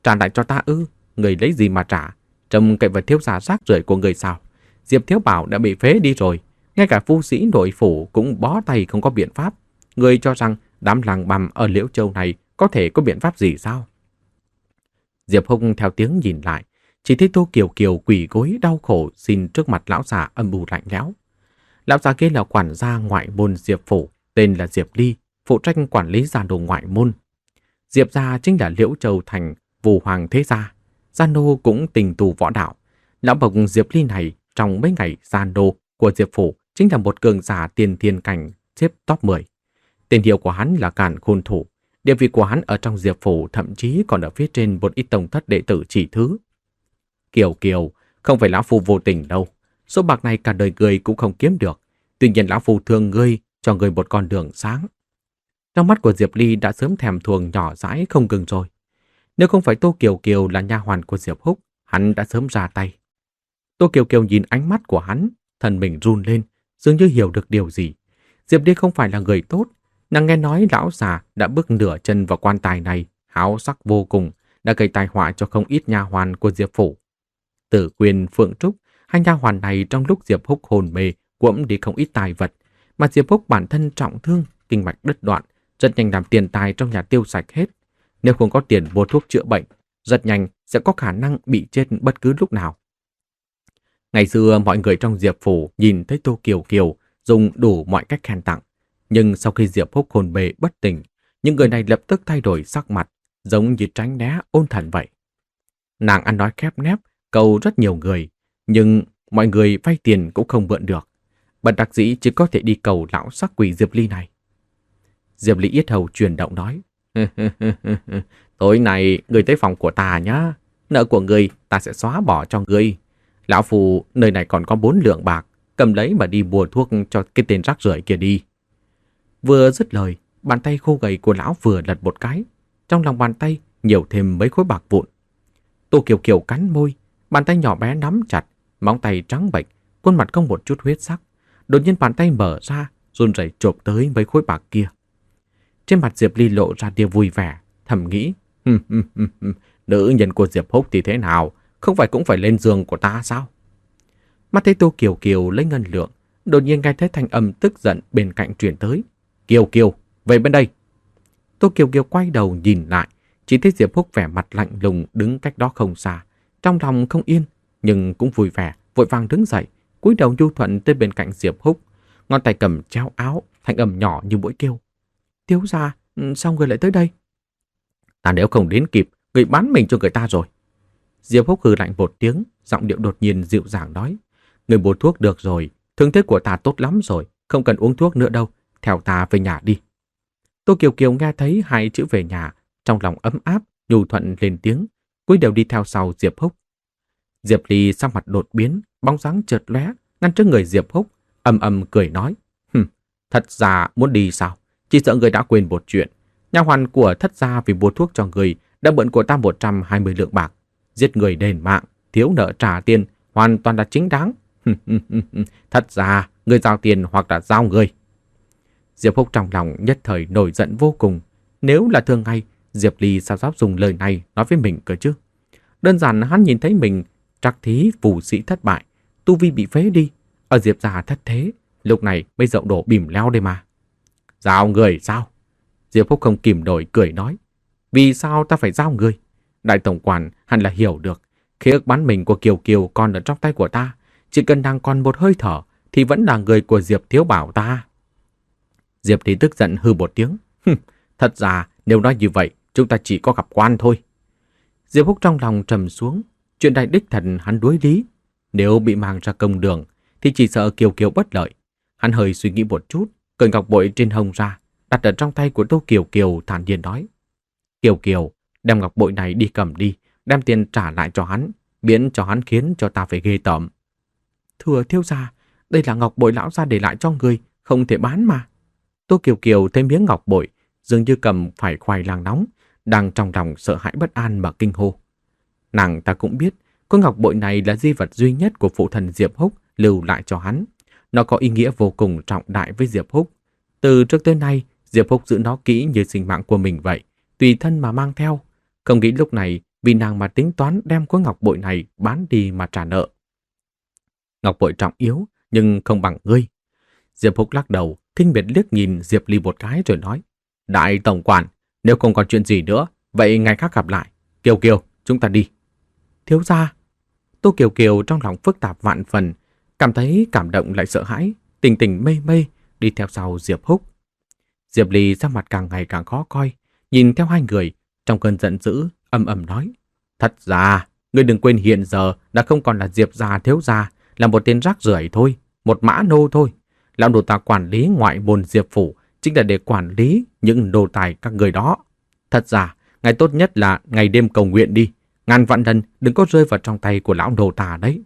Trả lại cho ta ư? Người lấy gì mà trả? Trông cậy vật thiếu gia rác rưởi của người sao? Diệp Thiếu Bảo đã bị phế đi rồi. Ngay cả phu sĩ nội phủ cũng bó tay không có biện pháp. Người cho rằng đám làng bằm ở Liễu Châu này có thể có biện pháp gì sao? Diệp Húc theo tiếng nhìn lại, chỉ thấy Tô Kiều Kiều quỳ gối đau khổ xin trước mặt lão già âm u lạnh lẽo. Lão già kia là quản gia ngoại môn Diệp phủ, tên là Diệp Ly, phụ trách quản lý gia đồ ngoại môn. Diệp gia chính là Liễu Châu thành Vũ Hoàng thế gia, gia nô cũng tình tù võ đạo. Lão bộc Diệp Ly này trong mấy ngày gia nô của Diệp phủ chính là một cường giả tiền thiên cảnh xếp top mười. Tên hiệu của hắn là Càn Khôn Thủ. Địa vị của hắn ở trong Diệp phủ thậm chí còn ở phía trên một ít tông thất đệ tử chỉ thứ. Kiều Kiều, không phải lão phu vô tình đâu. Số bạc này cả đời người cũng không kiếm được. Tuy nhiên lão phu thương ngươi, cho ngươi một con đường sáng. Trong mắt của Diệp Ly đã sớm thèm thuồng nhỏ dãi không ngừng rồi. Nếu không phải Tô Kiều Kiều là nha hoàn của Diệp Húc, hắn đã sớm ra tay. Tô Kiều Kiều nhìn ánh mắt của hắn, thân mình run lên, dường như hiểu được điều gì. Diệp Ly không phải là người tốt. Nàng nghe nói lão già đã bước nửa chân vào quan tài này, háo sắc vô cùng, đã gây tai họa cho không ít nha hoàn của Diệp phủ. Tử Quyền, Phượng Trúc, hai nha hoàn này trong lúc Diệp Húc hồn mê cũng đi không ít tài vật, mà Diệp Húc bản thân trọng thương, kinh mạch đứt đoạn, rất nhanh làm tiền tài trong nhà tiêu sạch hết. Nếu không có tiền mua thuốc chữa bệnh, rất nhanh sẽ có khả năng bị chết bất cứ lúc nào. Ngày xưa mọi người trong Diệp phủ nhìn thấy Tô Kiều Kiều dùng đủ mọi cách khen tặng. Nhưng sau khi Diệp Húc hồn mê bất tỉnh, những người này lập tức thay đổi sắc mặt, giống như tránh né ôn thần vậy. Nàng ăn nói khép nép, cầu rất nhiều người, nhưng mọi người vay tiền cũng không mượn được. Bất đắc dĩ chỉ có thể đi cầu lão sắc quỷ Diệp Ly này. Diệp Ly yết hầu chuyển động nói, tối nay người tới phòng của ta nhá, nợ của người ta sẽ xóa bỏ cho người. Lão phù nơi này còn có bốn lượng bạc, cầm lấy mà đi mua thuốc cho cái tên rác rưởi kia đi. Vừa dứt lời, bàn tay khô gầy của lão vừa lật một cái. Trong lòng bàn tay nhiều thêm mấy khối bạc vụn. Tô Kiều Kiều cắn môi, bàn tay nhỏ bé nắm chặt, móng tay trắng bệch, khuôn mặt không một chút huyết sắc. Đột nhiên bàn tay mở ra, run rẩy chộp tới mấy khối bạc kia. Trên mặt Diệp Ly lộ ra tia vui vẻ, thầm nghĩ, nữ nhân của Diệp Húc thì thế nào, không phải cũng phải lên giường của ta sao? Mắt thấy Tô Kiều Kiều lấy ngân lượng, đột nhiên nghe thấy thanh âm tức giận bên cạnh truyền tới. Kiều Kiều, về bên đây. Tô Kiều Kiều quay đầu nhìn lại, chỉ thấy Diệp Húc vẻ mặt lạnh lùng đứng cách đó không xa. Trong lòng không yên, nhưng cũng vui vẻ, vội vàng đứng dậy, cúi đầu nhu thuận tới bên cạnh Diệp Húc, ngón tay cầm treo áo, thanh âm nhỏ như mũi kêu. Thiếu gia, sao người lại tới đây? Ta nếu không đến kịp, người bán mình cho người ta rồi. Diệp Húc hừ lạnh một tiếng, giọng điệu đột nhiên dịu dàng nói. Người mua thuốc được rồi, thương thế của ta tốt lắm rồi, không cần uống thuốc nữa đâu, theo ta về nhà đi. Tô Kiều Kiều nghe thấy hai chữ về nhà, trong lòng ấm áp, nhu thuận lên tiếng, cúi đầu đi theo sau Diệp Húc. Diệp Ly sắc mặt đột biến, bóng dáng chợt lóe, ngăn trước người Diệp Húc, âm âm cười nói, hừm, thật ra muốn đi sao? Chỉ sợ người đã quên một chuyện. Nha hoàn của thất gia vì mua thuốc cho người đã mượn của ta một trăm hai mươi lượng bạc, giết người đền mạng, thiếu nợ trả tiền, hoàn toàn là chính đáng. Thật ra, người giao tiền hoặc là giao người. Diệp Húc trong lòng nhất thời nổi giận vô cùng. Nếu là thường ngày, Diệp Ly sao dám dùng lời này nói với mình cơ chứ? Đơn giản hắn nhìn thấy mình trắc thí phù sĩ thất bại, tu vi bị phế đi, ở Diệp gia thất thế, lúc này mới dậu đổ bìm leo đây mà. Giao người sao? Diệp Húc không kìm nổi cười nói. Vì sao ta phải giao người? Đại tổng quản hẳn là hiểu được, khi ước bán mình của Kiều Kiều còn ở trong tay của ta, chỉ cần đang còn một hơi thở thì vẫn là người của Diệp Thiếu Bảo ta. Diệp thì tức giận hư một tiếng. Thật ra nếu nói như vậy, chúng ta chỉ có gặp quan thôi. Diệp Húc trong lòng trầm xuống, chuyện này đích thần hắn đối lý. Nếu bị mang ra công đường thì chỉ sợ Kiều Kiều bất lợi. Hắn hơi suy nghĩ một chút, cởi ngọc bội trên hông ra, đặt ở trong tay của Tô Kiều Kiều, thản nhiên nói. Kiều Kiều, đem ngọc bội này đi cầm đi, đem tiền trả lại cho hắn, miễn cho hắn khiến cho ta phải ghê tởm. Thưa thiếu gia, đây là ngọc bội lão gia để lại cho người, không thể bán mà. Tô Kiều Kiều thấy miếng ngọc bội, dường như cầm phải khoai lang nóng, đang trong lòng sợ hãi bất an mà kinh hô. Nàng ta cũng biết, con ngọc bội này là di vật duy nhất của phụ thần Diệp Húc lưu lại cho hắn. Nó có ý nghĩa vô cùng trọng đại với Diệp Húc. Từ trước tới nay, Diệp Húc giữ nó kỹ như sinh mạng của mình vậy, tùy thân mà mang theo. Không nghĩ lúc này vì nàng mà tính toán đem khối ngọc bội này bán đi mà trả nợ. Ngọc bội trọng yếu, nhưng không bằng ngươi. Diệp Húc lắc đầu, khinh miệt liếc nhìn Diệp Ly một cái rồi nói, đại tổng quản, nếu không còn chuyện gì nữa, vậy ngày khác gặp lại. Kiều Kiều, chúng ta đi. Thiếu gia. Tô Kiều Kiều trong lòng phức tạp vạn phần, cảm thấy cảm động lại sợ hãi, tình tình mê mê, đi theo sau Diệp Húc. Diệp Ly sắc mặt càng ngày càng khó coi, nhìn theo hai người, trong cơn giận dữ, âm ầm nói, thật ra, ngươi đừng quên hiện giờ đã không còn là Diệp gia thiếu gia, là một tên rác rưởi thôi, một mã nô thôi. Lão nô ta quản lý ngoại môn Diệp phủ chính là để quản lý những nô tài các người đó. Thật ra, ngày tốt nhất là ngày đêm cầu nguyện đi, ngàn vạn lần đừng có rơi vào trong tay của lão nô ta đấy.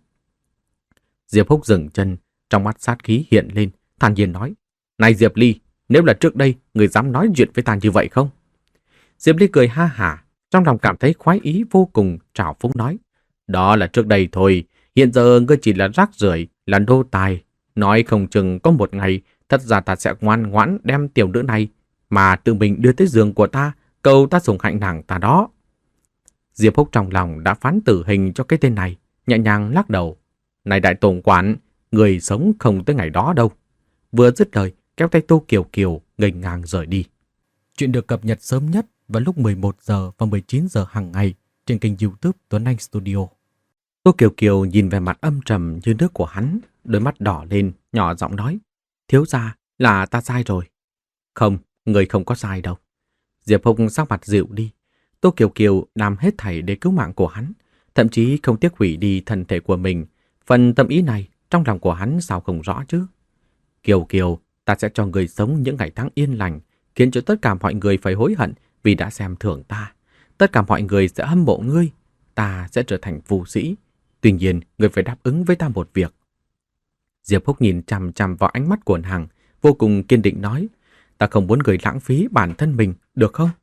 Diệp Húc dừng chân, trong mắt sát khí hiện lên, thản nhiên nói, này Diệp Ly, nếu là trước đây, người dám nói chuyện với ta như vậy không? Diệp Ly cười ha hả, trong lòng cảm thấy khoái ý vô cùng, trào phúng nói, đó là trước đây thôi, hiện giờ ngươi chỉ là rác rưởi, là nô tài. Nói không chừng có một ngày, thật ra ta sẽ ngoan ngoãn đem tiểu nữ này mà tự mình đưa tới giường của ta, cầu ta sủng hạnh nàng ta đó. Diệp Húc trong lòng đã phán tử hình cho cái tên này, nhẹ nhàng lắc đầu. Này đại tổng quản, người sống không tới ngày đó đâu. Vừa dứt lời, kéo tay Tô Kiều Kiều nghênh ngang rời đi. Chuyện được cập nhật sớm nhất vào lúc mười một giờ và mười chín giờ hàng ngày trên kênh YouTube Tuấn Anh Studio. Tô Kiều Kiều nhìn về mặt âm trầm như nước của hắn, đôi mắt đỏ lên, nhỏ giọng nói, thiếu gia, là ta sai rồi. Không, người không có sai đâu. Diệp Húc sắc mặt dịu đi. Tô Kiều Kiều làm hết thảy để cứu mạng của hắn, thậm chí không tiếc hủy đi thân thể của mình. Phần tâm ý này trong lòng của hắn sao không rõ chứ? Kiều Kiều, ta sẽ cho người sống những ngày tháng yên lành, khiến cho tất cả mọi người phải hối hận vì đã xem thường ta. Tất cả mọi người sẽ hâm mộ ngươi, ta sẽ trở thành phù sĩ. Tuy nhiên, người phải đáp ứng với ta một việc. Diệp Húc nhìn chằm chằm vào ánh mắt của nàng, vô cùng kiên định nói, ta không muốn người lãng phí bản thân mình, được không?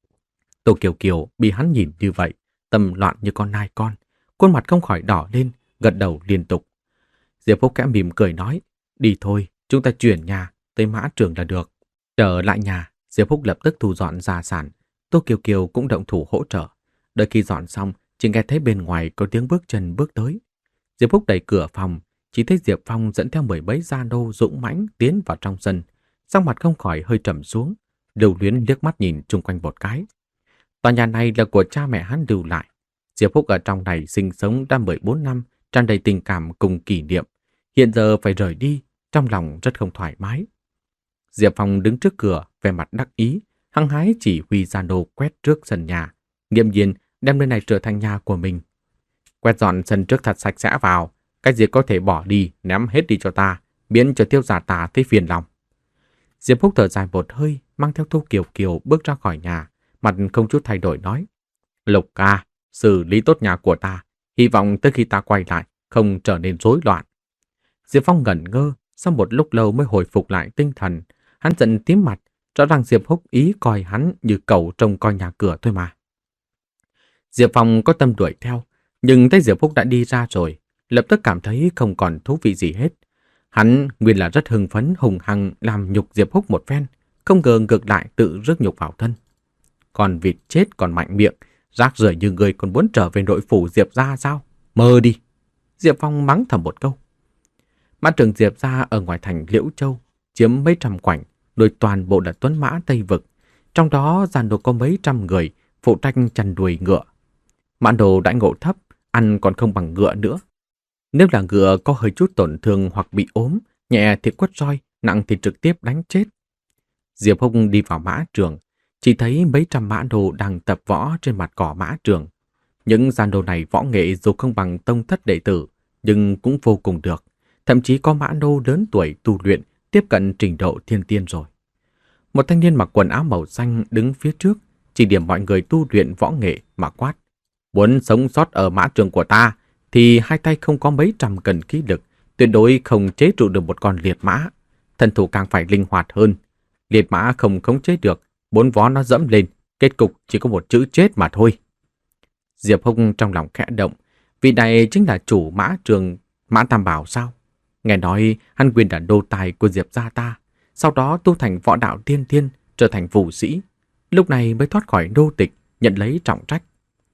Tô Kiều Kiều bị hắn nhìn như vậy, tâm loạn như con nai con, khuôn mặt không khỏi đỏ lên, gật đầu liên tục. Diệp Húc khẽ mỉm cười nói, đi thôi, chúng ta chuyển nhà tới Mã Trường là được. Trở lại nhà, Diệp Húc lập tức thu dọn gia sản. Tô Kiều Kiều cũng động thủ hỗ trợ. Đợi khi dọn xong, chỉ nghe thấy bên ngoài có tiếng bước chân bước tới. Diệp Húc đẩy cửa phòng, chỉ thấy Diệp Phong dẫn theo mười mấy gia nô dũng mãnh tiến vào trong sân, sắc mặt không khỏi hơi trầm xuống, Lưu Luyến liếc mắt nhìn chung quanh một cái. Tòa nhà này là của cha mẹ hắn lưu lại. Diệp Húc ở trong này sinh sống đã mười bốn năm, tràn đầy tình cảm cùng kỷ niệm. Hiện giờ phải rời đi, trong lòng rất không thoải mái. Diệp Phong đứng trước cửa, vẻ mặt đắc ý, hăng hái chỉ huy gia nô quét trước sân nhà, nghiêm nhiên đem nơi này trở thành nhà của mình. Quét dọn sân trước thật sạch sẽ vào, cái gì có thể bỏ đi, ném hết đi cho ta, biến cho tiêu giả ta thấy phiền lòng. Diệp Húc thở dài một hơi, mang theo Tô Kiều Kiều bước ra khỏi nhà, mặt không chút thay đổi nói, Lục ca, xử lý tốt nhà của ta, hy vọng tới khi ta quay lại, không trở nên rối loạn. Diệp Phong ngẩn ngơ, sau một lúc lâu mới hồi phục lại tinh thần, hắn giận tím mặt, rõ ràng Diệp Húc ý coi hắn như cẩu trông coi nhà cửa thôi mà. Diệp Phong có tâm đuổi theo, nhưng thấy Diệp Húc đã đi ra rồi, lập tức cảm thấy không còn thú vị gì hết. Hắn nguyên là rất hưng phấn hùng hăng làm nhục Diệp Húc một phen, không ngờ ngược lại tự rước nhục vào thân. Còn vịt chết còn mạnh miệng, rác rưởi như người còn muốn trở về nội phủ Diệp gia sao? Mơ đi! Diệp Phong mắng thầm một câu. Mã Trường Diệp gia ở ngoài thành Liễu Châu, chiếm mấy trăm quảnh, nuôi toàn bộ là tuấn mã Tây Vực. Trong đó giàn đồ có mấy trăm người, phụ trách chăn đuôi ngựa. Mã đồ đãi ngộ thấp, ăn còn không bằng ngựa nữa. Nếu là ngựa có hơi chút tổn thương hoặc bị ốm, nhẹ thì quất roi, nặng thì trực tiếp đánh chết. Diệp Húc đi vào mã trường, chỉ thấy mấy trăm mã đồ đang tập võ trên mặt cỏ mã trường. Những giàn đồ này võ nghệ dù không bằng tông thất đệ tử, nhưng cũng vô cùng được. Thậm chí có mã đồ lớn tuổi tu luyện, tiếp cận trình độ thiên tiên rồi. Một thanh niên mặc quần áo màu xanh đứng phía trước, chỉ điểm mọi người tu luyện võ nghệ mà quát. Muốn sống sót ở mã trường của ta, thì hai tay không có mấy trăm cân khí lực, tuyệt đối không chế trụ được một con liệt mã. Thân thủ càng phải linh hoạt hơn. Liệt mã không khống chế được, bốn vó nó dẫm lên, kết cục chỉ có một chữ chết mà thôi. Diệp Húc trong lòng khẽ động, vị này chính là chủ mã trường Mã Tam Bảo sao? Nghe nói hắn nguyên là đô tài của Diệp gia ta, sau đó tu thành võ đạo tiên thiên, trở thành vũ sĩ, lúc này mới thoát khỏi đô tịch, nhận lấy trọng trách.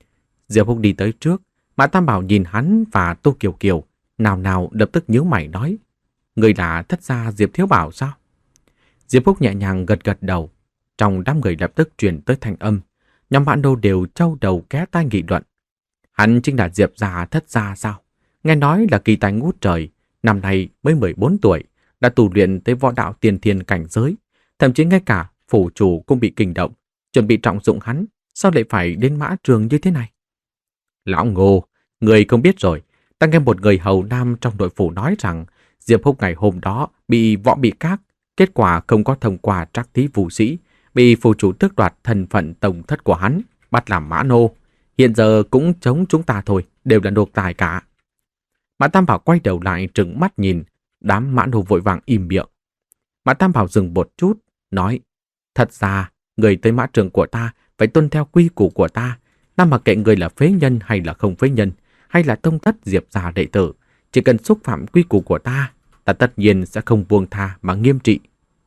Diệp Húc đi tới trước, Mã Tam Bảo nhìn hắn và Tô Kiều Kiều, nào nào lập tức nhíu mày nói: Người là thất gia Diệp Thiếu Bảo sao? Diệp Húc nhẹ nhàng gật gật đầu. Trong đám người lập tức truyền tới thanh âm, nhóm bạn đô đều trâu đầu ké tai nghị luận. Hắn chính là Diệp gia thất gia sao? Nghe nói là kỳ tài ngút trời, năm nay mới mười bốn tuổi, đã tu luyện tới võ đạo tiên thiên cảnh giới, thậm chí ngay cả phủ chủ cũng bị kinh động, chuẩn bị trọng dụng hắn, sao lại phải đến Mã Trường như thế này? Lão Ngô, người không biết rồi, ta nghe một người hầu nam trong nội phủ nói rằng Diệp Húc ngày hôm đó bị võ bị các, kết quả không có thông qua trắc thí vũ sĩ, bị phủ chủ tước đoạt thân phận tổng thất của hắn, bắt làm mã nô. Hiện giờ cũng chống chúng ta thôi, đều là nô tài cả. Mã Tam Bảo quay đầu lại trừng mắt nhìn, đám mã nô vội vàng im miệng. Mã Tam Bảo dừng một chút, nói: Thật ra, người tới Mã Trường của ta phải tuân theo quy củ của ta. Ta mặc kệ người là phế nhân hay là không phế nhân, hay là tông thất Diệp gia đệ tử, chỉ cần xúc phạm quy củ của ta, ta tất nhiên sẽ không buông tha mà nghiêm trị.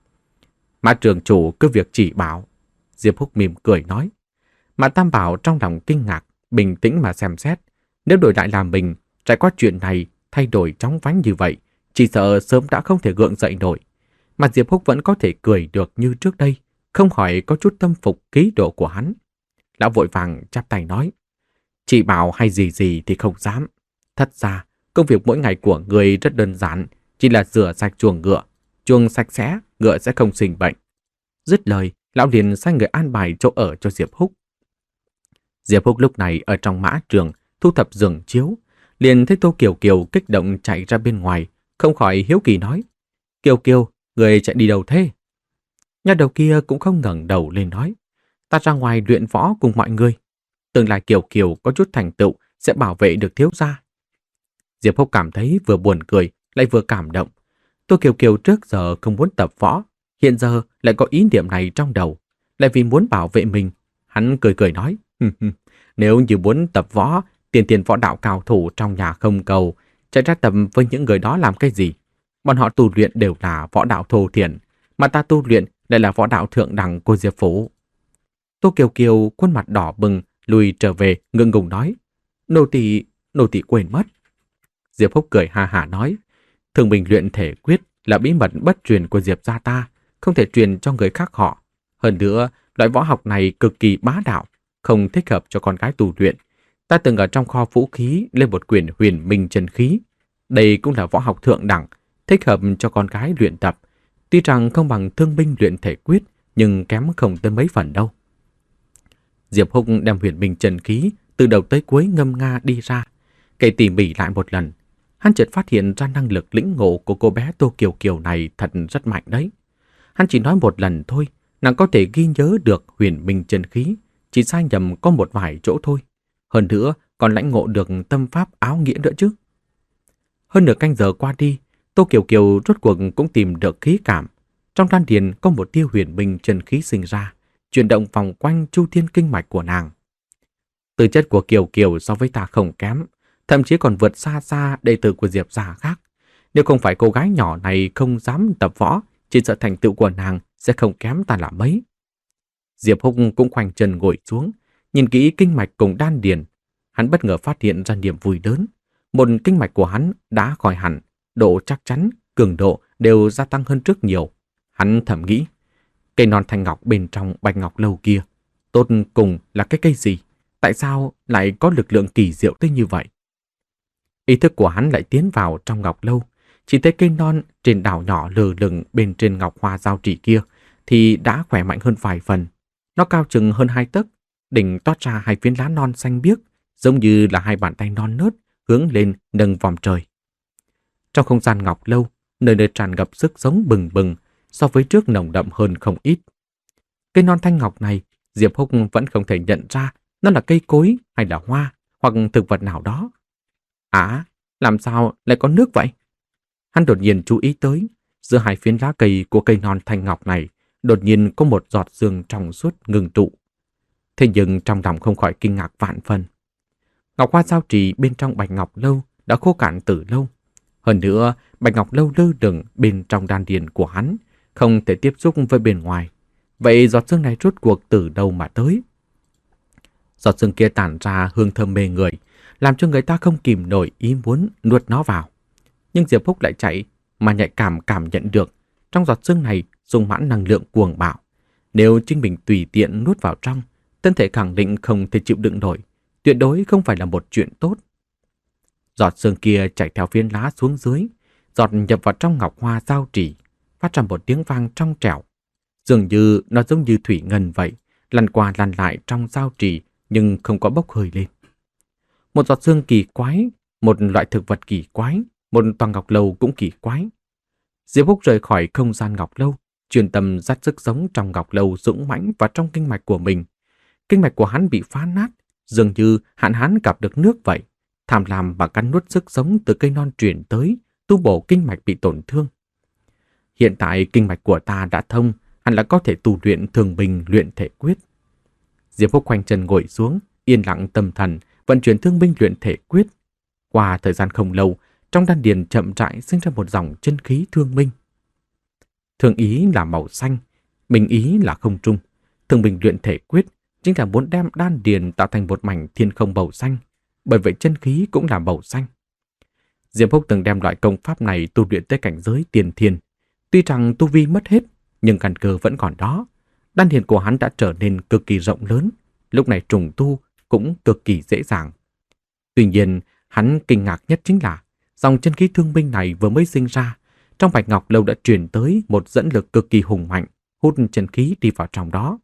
Mã Trường chủ cứ việc chỉ bảo. Diệp Húc mỉm cười nói. Mã Tam Bảo trong lòng kinh ngạc, bình tĩnh mà xem xét. Nếu đổi lại là mình, trải qua chuyện này thay đổi chóng vánh như vậy, chỉ sợ sớm đã không thể gượng dậy nổi. Mà Diệp Húc vẫn có thể cười được như trước đây, không hỏi có chút tâm phục ký độ của hắn. Lão vội vàng chắp tay nói: Chị bảo hay gì gì thì không dám. Thật ra, công việc mỗi ngày của người rất đơn giản, chỉ là rửa sạch chuồng ngựa. Chuồng sạch sẽ, ngựa sẽ không sinh bệnh. Dứt lời, lão liền sai người an bài chỗ ở cho Diệp Húc. Diệp Húc lúc này ở trong Mã Trường thu thập giường chiếu, liền thấy Tô Kiều Kiều kích động chạy ra bên ngoài, không khỏi hiếu kỳ nói: Kiều Kiều, người chạy đi đâu thế? Nhà đầu kia cũng không ngẩng đầu lên nói: Ta ra ngoài luyện võ cùng mọi người. Tương lai Kiều Kiều có chút thành tựu sẽ bảo vệ được thiếu gia. Diệp Húc cảm thấy vừa buồn cười lại vừa cảm động. Tô Kiều Kiều trước giờ không muốn tập võ, hiện giờ lại có ý niệm này trong đầu, lại vì muốn bảo vệ mình. Hắn cười cười nói: Nếu như muốn tập võ, tiền tiền võ đạo cao thủ trong nhà không cầu, chạy ra tập với những người đó làm cái gì? Bọn họ tu luyện đều là võ đạo thô thiển, mà ta tu luyện lại là võ đạo thượng đẳng của Diệp phủ. Tô Kiều Kiều khuôn mặt đỏ bừng lùi trở về, ngượng ngùng nói: Nô tỳ, nô tỳ quên mất. Diệp Húc cười ha hả nói: Thường bình luyện thể quyết là bí mật bất truyền của Diệp gia ta, không thể truyền cho người khác họ. Hơn nữa, loại võ học này cực kỳ bá đạo, không thích hợp cho con gái tu luyện. Ta từng ở trong kho vũ khí lên một quyển huyền minh chân khí. Đây cũng là võ học thượng đẳng, thích hợp cho con gái luyện tập. Tuy rằng không bằng thương binh luyện thể quyết, nhưng kém không tới mấy phần đâu. Diệp Húc đem huyền minh chân khí từ đầu tới cuối ngâm nga đi ra, kể tỉ mỉ lại một lần. Hắn chợt phát hiện ra năng lực lĩnh ngộ của cô bé Tô Kiều Kiều này thật rất mạnh đấy. Hắn chỉ nói một lần thôi, nàng có thể ghi nhớ được huyền minh chân khí, chỉ sai nhầm có một vài chỗ thôi. Hơn nữa, còn lãnh ngộ được tâm pháp áo nghĩa nữa chứ. Hơn nửa canh giờ qua đi, Tô Kiều Kiều rốt cuộc cũng tìm được khí cảm. Trong đan điền có một tia huyền minh chân khí sinh ra, chuyển động vòng quanh chu thiên kinh mạch của nàng. Tư chất của Kiều Kiều so với ta không kém, thậm chí còn vượt xa xa đệ tử của Diệp gia khác. Nếu không phải cô gái nhỏ này không dám tập võ, chỉ sợ thành tựu của nàng sẽ không kém ta là mấy. Diệp Húc cũng khoanh chân ngồi xuống, nhìn kỹ kinh mạch cùng đan điền. Hắn bất ngờ phát hiện ra niềm vui lớn. Một kinh mạch của hắn đã khỏi hẳn, độ chắc chắn, cường độ đều gia tăng hơn trước nhiều. Hắn thầm nghĩ, cây non thanh ngọc bên trong bạch ngọc lâu kia, tốt cùng là cái cây gì? Tại sao lại có lực lượng kỳ diệu tới như vậy? Ý thức của hắn lại tiến vào trong ngọc lâu, chỉ thấy cây non trên đảo nhỏ lờ lửng bên trên ngọc hoa giao chỉ kia thì đã khỏe mạnh hơn vài phần. Nó cao chừng hơn hai tấc, đỉnh toát ra hai phiến lá non xanh biếc, giống như là hai bàn tay non nớt hướng lên nâng vòm trời. Trong không gian ngọc lâu, nơi nơi tràn ngập sức sống bừng bừng, so với trước nồng đậm hơn không ít. Cây non thanh ngọc này, Diệp Húc vẫn không thể nhận ra nó là cây cối hay là hoa hoặc thực vật nào đó. À, làm sao lại có nước vậy? Hắn đột nhiên chú ý tới, giữa hai phiến lá cây của cây non thanh ngọc này, đột nhiên có một giọt sương trong suốt ngừng tụ. Thế nhưng trong lòng không khỏi kinh ngạc vạn phần. Ngọc hoa giao trì bên trong bạch ngọc lâu đã khô cạn từ lâu. Hơn nữa, bạch ngọc lâu lơ lửng bên trong đan điền của hắn, không thể tiếp xúc với bên ngoài. Vậy giọt sương này rốt cuộc từ đâu mà tới? Giọt sương kia tản ra hương thơm mê người, làm cho người ta không kìm nổi ý muốn nuốt nó vào. Nhưng Diệp Húc lại chạy mà nhạy cảm cảm nhận được trong giọt sương này sung mãn năng lượng cuồng bạo. Nếu chính mình tùy tiện nuốt vào trong, thân thể khẳng định không thể chịu đựng nổi, tuyệt đối không phải là một chuyện tốt. Giọt sương kia chảy theo phiến lá xuống dưới, giọt nhập vào trong ngọc hoa giao trì, phát ra một tiếng vang trong trẻo. Dường như nó giống như thủy ngân vậy, lăn qua lăn lại trong giao trì nhưng không có bốc hơi lên. Một giọt sương kỳ quái, một loại thực vật kỳ quái, một tòa ngọc lâu cũng kỳ quái. Diệp Húc rời khỏi không gian ngọc lâu, chuyên tâm dắt sức sống trong ngọc lâu dũng mãnh vào trong kinh mạch của mình. Kinh mạch của hắn bị phá nát, dường như hạn hán gặp được nước vậy. Tham lam và cắn nuốt sức sống từ cây non truyền tới, tu bổ kinh mạch bị tổn thương. Hiện tại kinh mạch của ta đã thông, hẳn là có thể tu luyện thường bình luyện thể quyết. Diệp Húc khoanh chân ngồi xuống, yên lặng tâm thần, vận chuyển thương binh luyện thể quyết. Qua thời gian không lâu, trong đan điền chậm rãi sinh ra một dòng chân khí thương minh. Thương ý là màu xanh, minh ý là không trung. Thương bình luyện thể quyết chính là muốn đem đan điền tạo thành một mảnh thiên không màu xanh, bởi vậy chân khí cũng là màu xanh. Diệp Húc từng đem loại công pháp này tu luyện tới cảnh giới tiền thiên. Tuy rằng tu vi mất hết, nhưng căn cơ vẫn còn đó. Đan điền của hắn đã trở nên cực kỳ rộng lớn, lúc này trùng tu cũng cực kỳ dễ dàng. Tuy nhiên, hắn kinh ngạc nhất chính là dòng chân khí thương binh này vừa mới sinh ra, trong bạch ngọc lâu đã truyền tới một dẫn lực cực kỳ hùng mạnh, hút chân khí đi vào trong đó.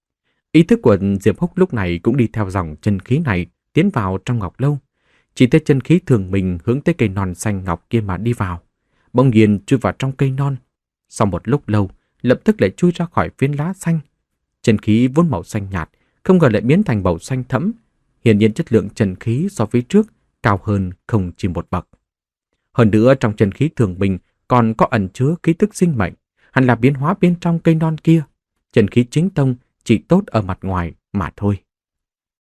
Ý thức của Diệp Húc lúc này cũng đi theo dòng chân khí này tiến vào trong ngọc lâu. Chỉ thấy chân khí thường mình hướng tới cây non xanh ngọc kia mà đi vào, bỗng nhiên chui vào trong cây non. Sau một lúc lâu, lập tức lại chui ra khỏi phiến lá xanh. Chân khí vốn màu xanh nhạt, không ngờ lại biến thành màu xanh thẫm. Hiển nhiên chất lượng chân khí so với trước cao hơn không chỉ một bậc. Hơn nữa trong chân khí thường bình còn có ẩn chứa khí tức sinh mệnh, hẳn là biến hóa bên trong cây non kia. Chân khí chính tông chỉ tốt ở mặt ngoài mà thôi.